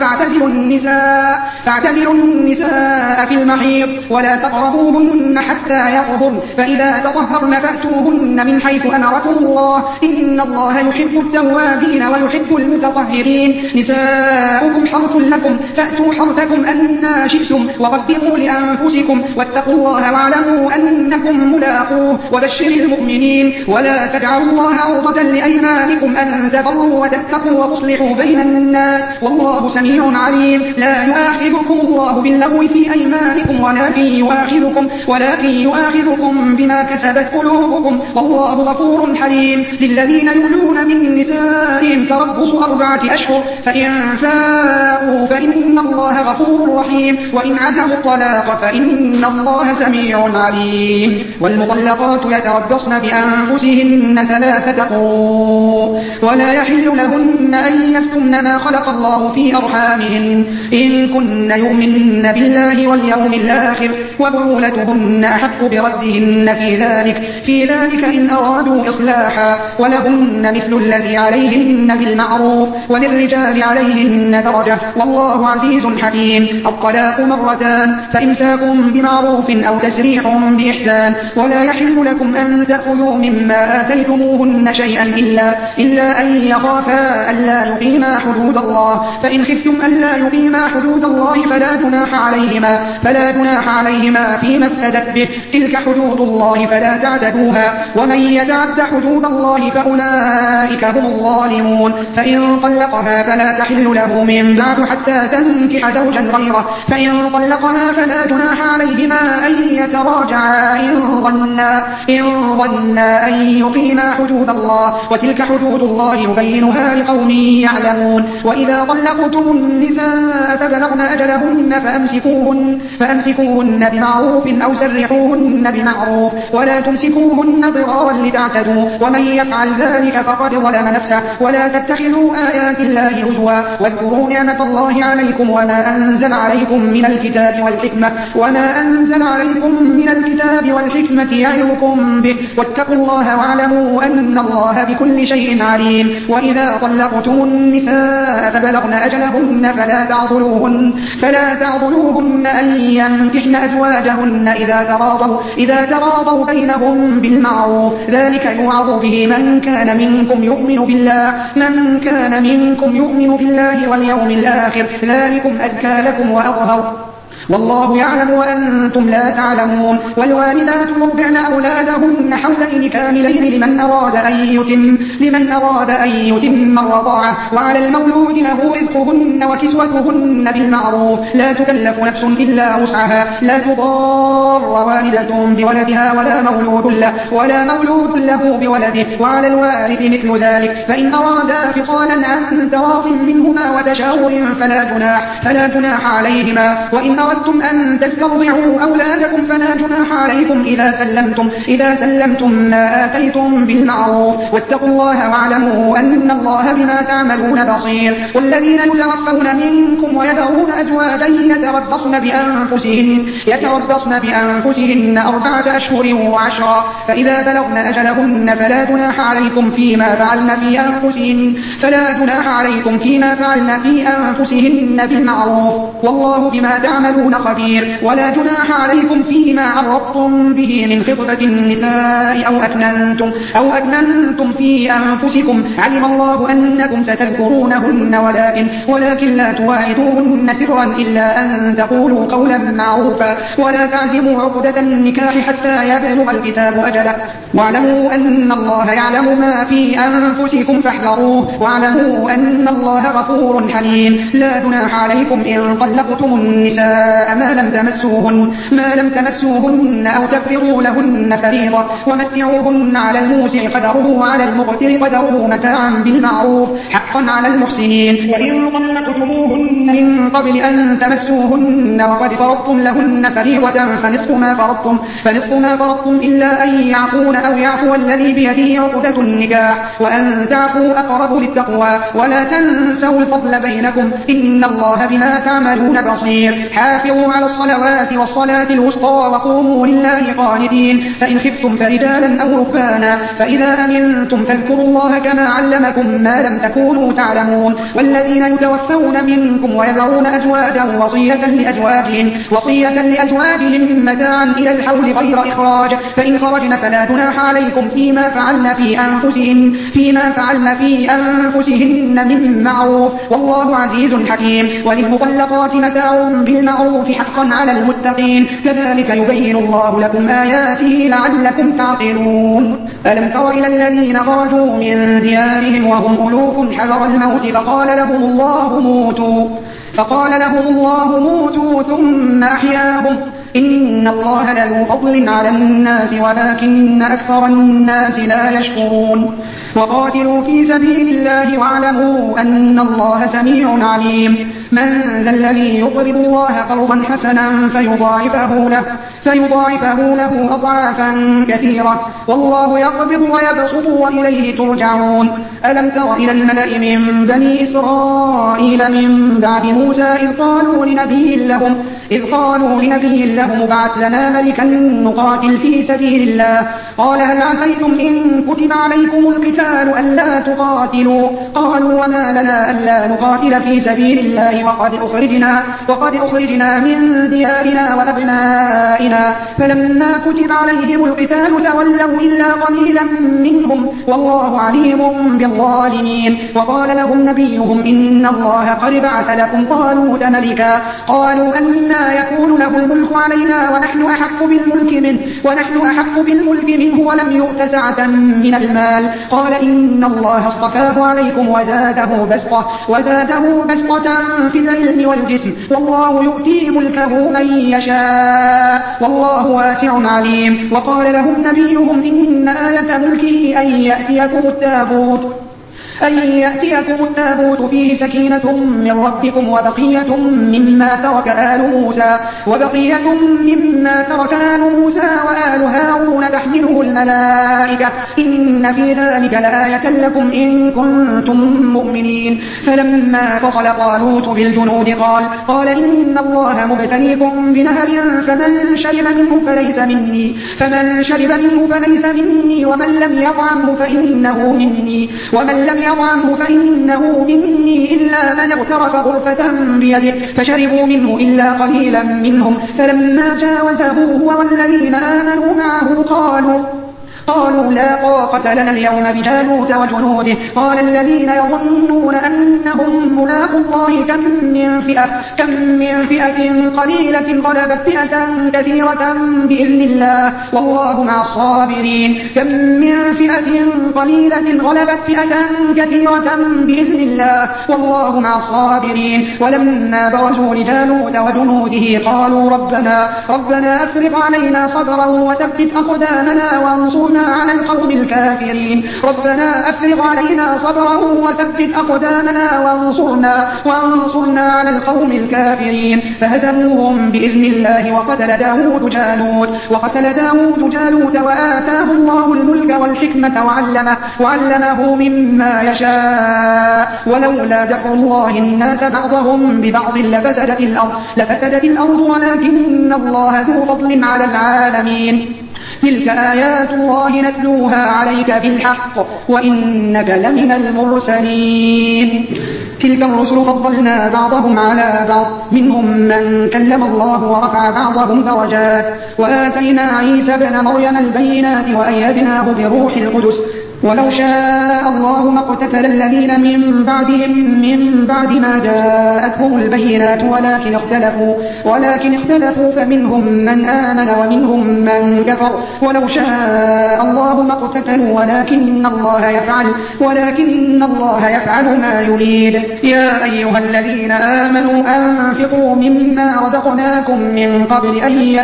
فاعتزلوا النساء في المحيض ولا تقربوهن حتى يطهرن فإذا تطهرن فأتوهن من حيث أمركم الله إن الله يحب التوابين ويحب المتطهرين نساؤكم حرث لكم فأتوا حرثكم أنى شئتم وقدموا لأنفسكم واتقوا الله واعلموا أنكم ملاقوه وبشر المؤمنين ولا تجعلوا الله عرضة لأيمانكم أن تبروا وتتقوا وتصلحوا بين الناس والله سميع عليم لا يؤاخذكم الله باللغو في أيمانكم ولكن يؤاخذكم بما كسبت قلوبكم والله غفور حليم للذين يؤلون من نسائهم تربص 4 أشهر فإن فاءوا فإن الله غفور رحيم وإن عزموا الطلاق فإن الله سميع عليم والمطلقات يتربصن بأنفسهن 3 قروء ولا يحل لهن أن يكتمن ما خلق الله في أرحامهن إن كن يؤمن بالله واليوم الآخر وبعولتهن أحق بردهن في ذلك إن أرادوا إصلاحا ولهن مثل الذي عليهن بالمعروف وللرجال عليهن درجة والله عزيز حكيم الطلاق 2 فإمساك بمعروف أو تسريح بإحسان ولا يحل لكم أن تأخذوا مما آتيتموهن شيئا إلا أن يخافا ألا يقيما حدود الله فإن خفتم ألا يقيما حدود الله فلا جناح عليهما فيما افتدت به تلك حدود الله فلا تعتدوها ومن يتعد حدود الله فأولئك هم الظالمون فإن طلقها فلا تحل له من بعد حتى تنكح زوجا غيره فإن طلقها فلا جناح عليهما أن يتراجعا إن ظنا أن يقيما حدود الله وتلك حدود الله يبينها لقوم يعلمون وإذا طلقتم النساء فبلغن أجلهن فأمسكوهن بمعروف أو سرحوهن بمعروف ولا تمسكوهن ضرارا لتعتدوا ومن يفعل ذلك فقد ظلم نفسه ولا تتخذوا آيات الله هزوا واذكروا نعمة الله عليكم وما أنزل عليكم من الكتاب والحكمة يعظكم به واتقوا الله واعلموا أن الله بكل شيء عليم وإذا طلقتم النساء فبلغن أجلهن تعضلوهن أن ينكحن أزواجهن إذا تراضوا بينهم بالمعروف، ذلك يوعظ به من كان منكم يؤمن بالله واليوم الآخر، ذلكم أزكى لكم وأطهر، والله يعلم وأنتم لا تعلمون. والوالدات يرضعن أولادهن حولين كاملين لمن أراد أن يتم الرضاعة، وعلى المولود له رزقهن وكسوتهن بالمعروف، لا تكلف نفس إلا وسعها، لا تضار والدة بولدها ولا مولود له بولده، وعلى الوارث مثل ذلك، فإن أرادا فصالا عن تراض منهما وتشاور فلا جناح عليهما. وإن أردتم أن تسترضعوا أولادكم فلا جناح عليكم إذا سلمتم ما آتيتم بالمعروف، واتقوا الله واعلموا أن الله بما تعملون بصير. والذين يتوفون منكم ويذرون أزواجا يتربصن بأنفسهن 4 أشهر و10، فإذا بلغن أجلهن فلا جناح عليكم فيما فعلن في أنفسهن بالمعروف، والله بما تعملون خبير. ولا جناح عليكم فيما عرضتم به من خطبة النساء أو أكننتم في أنفسكم، علم الله أنكم ستذكرونهن ولكن لا تواعدوهن سرا إلا أن تقولوا قولا معروفا، ولا تعزموا عقدة النكاح حتى يبلغ الكتاب أجله، واعلموا أن الله يعلم ما في أنفسكم فاحذروه، واعلموا أن الله غفور حليم. لا جناح عليكم إن طلقتم النساء ما لم تمسوهن أو تفرضوا لهن فريضة، ومتعوهن على الموسع قدره وعلى المقتر قدره متاعا بالمعروف حقا على المحسنين. وإن طلقتموهن من قبل أن تمسوهن وقد فرضتم لهن فريضة فنصف ما فرضتم إلا أن يعفون أو يعفو الذي بيده عقدة النكاح، وأن تعفوا أقرب للتقوى، ولا تنسوا الفضل بينكم، إن الله بما تعملون بصير. حافظوا على الصلوات والصلاة الوسطى وقوموا لله قانتين، فإن خفتم فرجالا أو ركبانا، فإذا أمنتم فاذكروا الله كما علمكم ما لم تكونوا تعلمون. والذين يتوفون منكم ويذرون أزواجا وصية لأزواجهم متاعا إلى الحول غير إخراج، فإن خرجن فلا جناح عليكم فيما فعلن في أنفسهن من معروف، والله عزيز حكيم. وللمطلقات متاع بالمعروف حقا على المتقين، كذلك يبين الله لكم آياته لعلكم تعقلون. ألم تر إلى الذين خرجوا من ديارهم وهم ألوف حذر الموت فقال لهم الله موتوا ثم أحياهم، إن الله لذو فضل على الناس ولكن أكثر الناس لا يشكرون. وقاتلوا في سبيل الله واعلموا أن الله سميع عليم. من ذا الذي يقرض الله قرضا حسنا فيضاعفه له أضعافا كثيرة، والله يقبض ويبسط وإليه ترجعون. ألم تر إلى الملأ من بني إسرائيل من بعد موسى إذ قالوا لنبي لهم ابعث لنا ملكا نقاتل في سبيل الله، قال هل عسيتم إن كتب عليكم القتال ألا تقاتلوا؟ قالوا وما لنا ألا نقاتل في سبيل الله وقد أخرجنا من ديارنا وأبنائنا، فلما كتب عليهم القتال تولوا إلا قليلا منهم، والله عليم بالظالمين. وقال لهم نبيهم إن الله قد بعث لكم طالوت ملكا، قالوا أنى يكون له الملك علينا ونحن أحق بالملك منه ولم يؤت سعة من المال، قال إن الله اصطفاه عليكم وزاده بسطة في العلم والجسم، والله يؤتي ملكه من يشاء والله واسع عليم. وقال لهم نبيهم إن آية ملكه أن يأتيكم التابوت فيه سكينة من ربكم وبقية مما ترك آل موسى وآل هارون تحمله الملائكة، إن في ذلك لآية لكم إن كنتم مؤمنين. فلما فصل طالوت بالجنود قال إن الله مبتليكم بنهر فمن شرب منه فليس مني ومن لم فليليض عنه فإنه مني إلا من اغترف غرفة بيده فشربوا منه إلا قليلا منهم فلما جاوزه هو والذين آمنوا معه قالوا لا طاقة لنا اليوم بجالوت وجنوده قال الذين يظنون أنهم ملاقو الله كم من فئة قليلة غلبت فئة كثيرة بإذن الله والله مع الصابرين كم من فئة قليلة غلبت فئة كثيرة بإذن الله والله مع الصابرين ولما برزوا لجالوت وجنوده قالوا ربنا أفرغ علينا صبرا وثبت أقدامنا وانصرنا على القوم الكافرين ربنا أفرغ علينا صبرا وثبت أقدامنا وانصرنا على القوم الكافرين فهزموهم بإذن الله وقتل داود جالوت وآتاه الله الملك والحكمة وعلمه مما يشاء ولولا دفع الله الناس بعضهم ببعض لفسدت الأرض ولكن الله ذو فضل على العالمين تلك آيات الله نتلوها عليك بالحق وإنك لمن المرسلين تلك الرسل فضلنا بعضهم على بعض منهم من كلم الله ورفع بعضهم درجات وآتينا عيسى ابن مريم البينات وأيدناه بروح القدس ولو شاء الله ما اقتتل الذين من بعدهم من بعد ما جاءتهم البينات ولكن اختلفوا فمنهم من آمن ومنهم من كفر ولو شاء الله ما اقتتلوا ولكن الله يفعل ما يريد يا أيها الذين آمنوا أنفقوا مما رزقناكم من قبل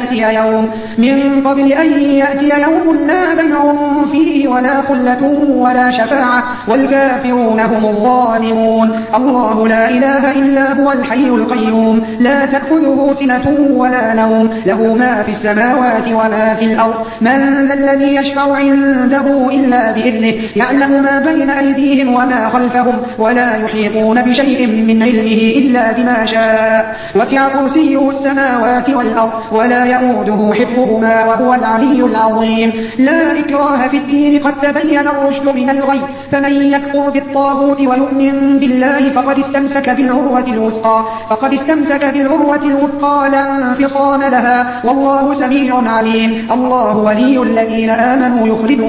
أن يأتي يوم لا بيع فيه ولا خلة ولا شفاعة والكافرون هم الظالمون الله لا إله إلا هو الحي القيوم لا تأخذه سنة ولا نوم له ما في السماوات وما في الأرض من ذا الذي يشفع عنده إلا بإذنه يعلم ما بين أيديهم وما خلفهم ولا يحيطون بشيء من علمه إلا بما شاء وسع كرسيه السماوات والأرض ولا يؤوده حفظهما وهو العلي العظيم لا إكراه في الدين قد تبين الرشد من الغي فمن يكفر بالطاغوت ويؤمن بالله فقد استمسك بالعروة الوثقى لا انفصام لها والله سميع عليم الله ولي الذين آمنوا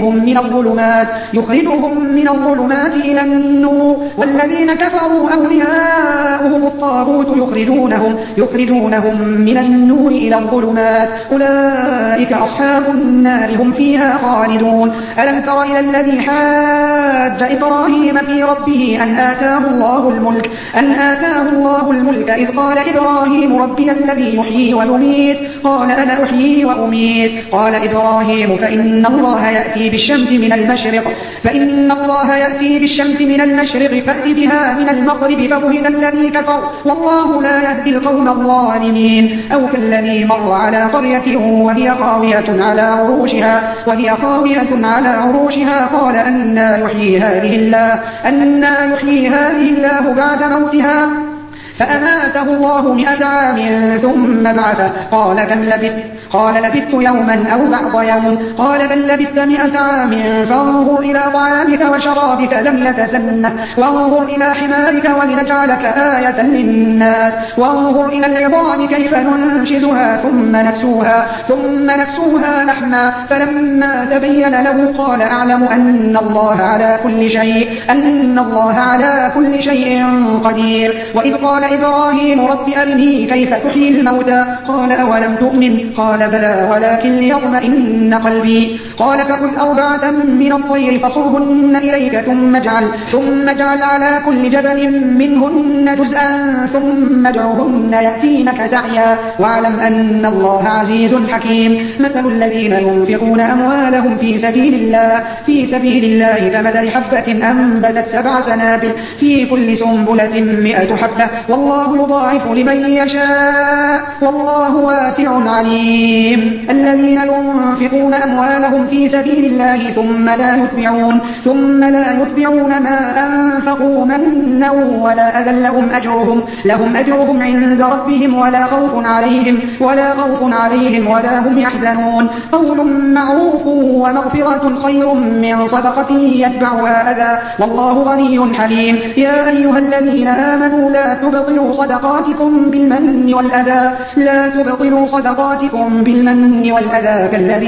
يخرجهم من الظلمات إلى النور والذين كفروا أولياؤهم الطاغوت يخرجونهم من النور إلى الظلمات أولئك أصحاب النار هم فيها خالدون ألم تر إلى الذي حاج إبراهيم في ربه أن آتاه الله الملك إذ قال إبراهيم ربي الذي يحيي ويميت قال أنا أحيي وأميت قال إبراهيم فإن الله يأتي بالشمس من المشرق فأت بها من المغرب فبهت الذي كفر والله لا يهدي القوم الظالمين أو كالذي مر على قرية وهي خاوية على عروشها قال أنى يحيي هذه الله بعد موتها فأماته الله 100 عام ثم بعثه قال كم لبثت قال لبثت يوما أو بعض يوم قال بل لبثت 100 عام فانظر إلى طعامك وشرابك لم يتسنه وانظر إلى حمارك ولنجعلك آية للناس وانظر إلى العظام كيف ننشزها ثم نكسوها لحما فلما تبين له قال أعلم أن الله على كل شيء قدير وإذ قال إبراهيم رب أرني كيف تحيي الموتى قال أولم تؤمن قال بلى ولكن ليطمئن قلبي قال فخذ 4 من الطير فصرهن إليك ثم اجعل على كل جبل منهن جزءا ثم ادعهن يأتينك سعيا واعلم أن الله عزيز حكيم مثل الذين ينفقون أموالهم في سبيل الله كمثل حبة أنبتت 7 سنابل في كل سنبلة 100 حبة والله يضاعف لمن يشاء والله واسع عليم. الذين ينفقون أموالهم في سبيل الله ثم لا يتبعون ما أنفقوا منا ولا أذى لهم أجرهم عند ربهم ولا خوف عليهم ولا هم يحزنون. قول معروف ومغفرة خير من صدقة يتبعها أذى والله غني حليم. يا أيها الذين آمنوا لا تبطلوا صدقاتكم بالمن والأذى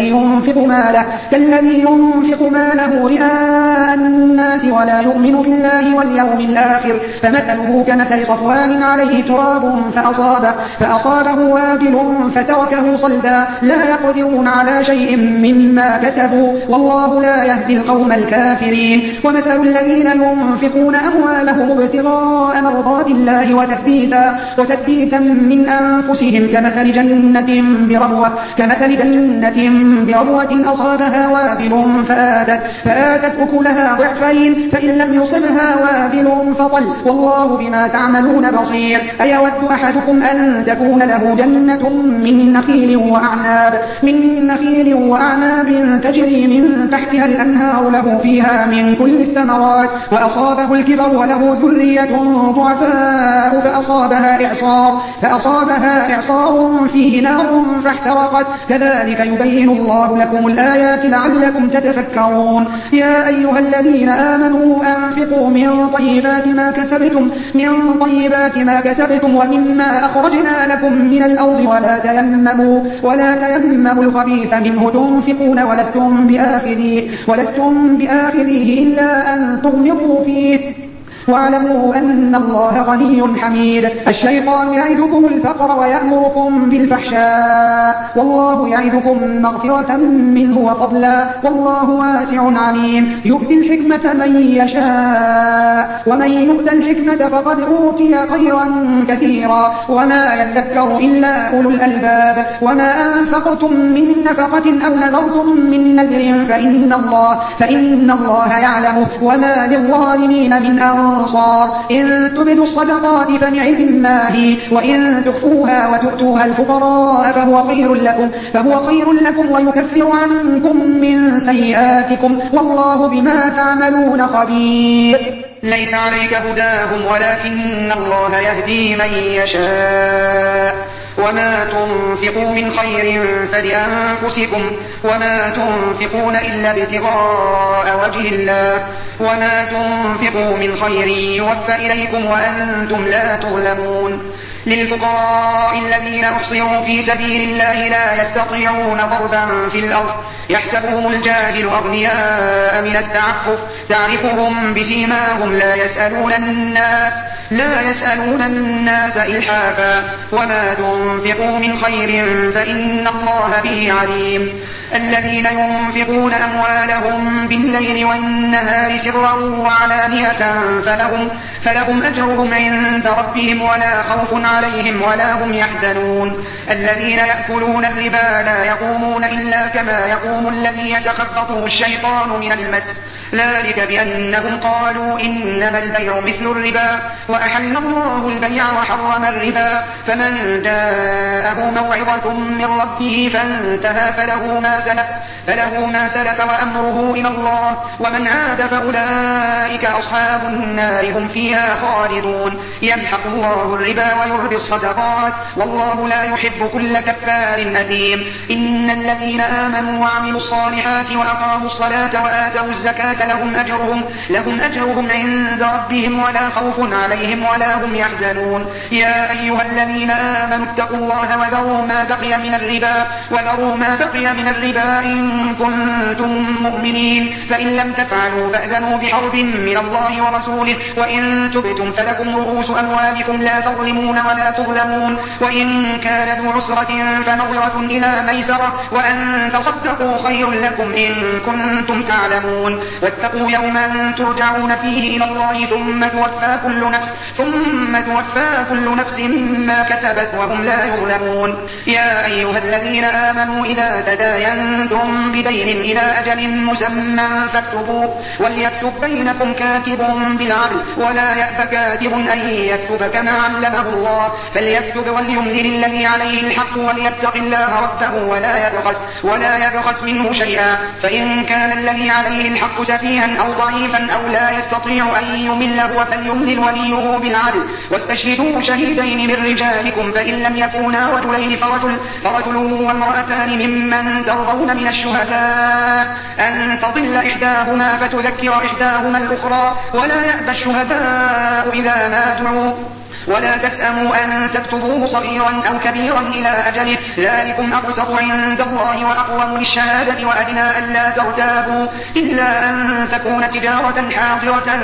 كالذي ينفق ماله رئاء الناس ولا يؤمن بالله واليوم الآخر فمثله كمثل صفوان عليه تراب فأصابه وابل فتركه صلدا لا يقدرون على شيء مما كسبوا والله لا يهدي القوم الكافرين. ومثل الذين ينفقون أموالهم ابتغاء مرضات الله وتثبيتا من أنفسهم كمثل جنة بربوة أصابها وابل فآتت أكلها ضعفين فإن لم يصبها وابل فطل والله بما تعملون بصير. أيود أحدكم أن تكون له جنة من نخيل وأعناب تجري من تحتها الأنهار له فيها من كل الثمرات وأصابه الكبر وله ذرية ضعفاء فأصابها إعصار فيه نار فاحترقت كذلك يبين الله لكم الآيات لعلكم تتفكرون. يا أيها الذين آمنوا أنفقوا من طيبات ما كسبتم ومما أخرجنا لكم من الأرض ولا تيمموا الخبيث منه تنفقون ولستم بآخذيه إلا أن تغمضوا فيه واعلموا أن الله غني حميد. الشيطان يعدكم الفقر ويأمركم بالفحشاء والله يعدكم مغفرة منه وفضلا والله واسع عليم. يؤتي الحكمة من يشاء ومن يؤت الحكمة فقد أوتي خيرا كثيرا وما يذكر إلا أولو الألباب. وما أنفقتم من نفقة أو نذرتم من نذر فإن الله يعلمه وما للظالمين من أنصار. إن تبدوا الصدقات فنعما هي وإن تخفوها وتؤتوها الفقراء فهو خير لكم ويكفر عنكم من سيئاتكم والله بما تعملون خبير. ليس عليك هداهم ولكن الله يهدي من يشاء. وما تنفقوا من خير فلأنفسكم وما تنفقون إلا ابتغاء وجه الله وما تنفقوا من خير يوفى إليكم وأنتم لا تظلمون. للفقراء الذين أحصروا في سبيل الله لا يستطيعون ضربا في الأرض يحسبهم الجاهل أغنياء من التعفف تعرفهم بسيماهم لا يسألون الناس إلحافا وما تنفقوا من خير فإن الله به عليم. الذين ينفقون أموالهم بالليل والنهار سرا وعلانية فلهم أجرهم عند ربهم ولا خوف عليهم ولا هم يحزنون. الذين يأكلون الربا لا يقومون إلا كما يقوم الذي يتخبطه الشيطان من المس ذلك بأنهم قالوا إنما البيع مثل الربا وأحل الله البيع وحرم الربا. فمن جاءه موعظة من ربه فانتهى فله ما سلف وأمره إلى الله ومن عاد فأولئك أصحاب النار هم فيها خالدون. يمحق الله الربا ويربي الصدقات والله لا يحب كل كفار أثيم. إن الذين آمنوا وعملوا الصالحات وأقاموا الصلاة وآتوا الزكاة لهم أجرهم عند ربهم ولا خوف عليهم ولا هم يحزنون. يا أيها الذين آمنوا اتقوا الله وذروا ما بقي من الربا إن كنتم مؤمنين فإن لم تفعلوا فأذنوا بحرب من الله ورسوله وإن تبتم فلكم رؤوس أموالكم لا تظلمون ولا تظلمون. وإن كان ذو عسرة فنظرة إلى ميسرة وأن تصدقوا خير لكم إن كنتم تعلمون. واتقوا يوما ترجعون فيه إلى الله ثم توفى كل نفس ما كسبت وهم لا يظلمون. يا أيها الذين آمنوا إذا تداينتم بدين إلى أجل مسمى فاكتبوه وليكتب بينكم كاتب بالعدل ولا يأب كاتب أن يكتب كما علمه الله فليكتب وليملل الذي عليه الحق وليتق الله ربه ولا يبخس منه شيئا فإن كان الذي عليه الحق سفيها أو ضعيفا أو لا يستطيع أن يمل هو فليملل وليه بالعدل واستشهدوا شهيدين من رجالكم فإن لم يكونا رجلين فرجل وامرأتان ممن ترضون من الشهداء أن تضل إحداهما فتذكر إحداهما الأخرى ولا يأبى الشهداء إذا ما دعوا ولا تسأموا أن تكتبوه صغيرا أو كبيرا إلى أجله ذلكم أقسط عند الله وأقوم للشهادة وأدنى ألا ترتابوا إلا أن تكون تجارة حاضرة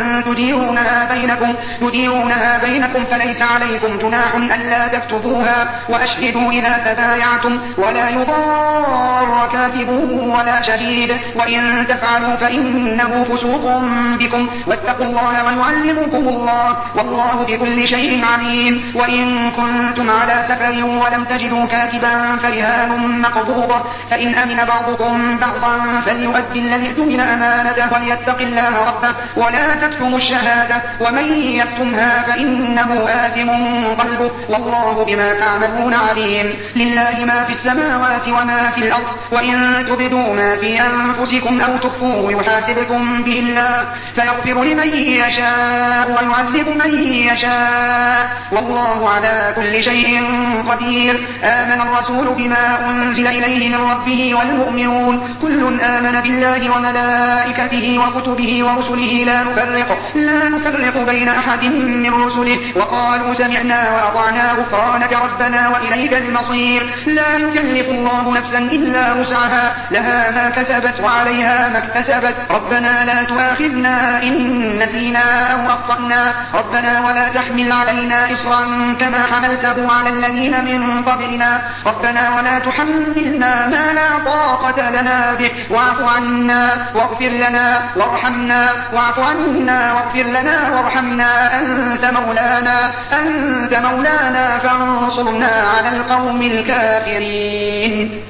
تديرونها بينكم فليس عليكم جناح ألا تكتبوها وأشهدوا إذا تبايعتم ولا يضار كاتب ولا شهيد وإن تفعلوا فإنه فسوق بكم واتقوا الله ويعلمكم الله والله بكل شيء عليم وإن كنتم على سفر ولم تجدوا كاتبا فرهان مقبوضة فإن أمن بعضكم بعضا فليؤدي الذي اؤتمن أمانته وليتق الله ربه ولا تكتموا الشهادة ومن يكتمها فإنه آثم قلبه والله بما تعملون عليم لله ما في السماوات وما في الأرض وإن تبدوا ما في أنفسكم أو تخفوه يحاسبكم به الله فيغفر لمن يشاء ويعذب من يشاء والله على كل شيء قدير آمن الرسول بما أنزل إليه من ربه والمؤمنون كل آمن بالله وملائكته وكتبه ورسله لا نفرق بين أحد من رسله وقالوا سمعنا وأطعنا غفرانك ربنا وإليك المصير لا يكلف الله نفسا إلا وسعها لها ما كسبت وعليها ما اكتسبت ربنا لا تؤاخذنا إن نسينا أو أخطأنا ربنا ولا تحمل علينا إصرا كما حملته على الذين من قبلنا ربنا ولا تحملنا ما لا طاقة لنا به واعف عنا واغفر لنا وارحمنا أنت مولانا فانصرنا على القوم الكافرين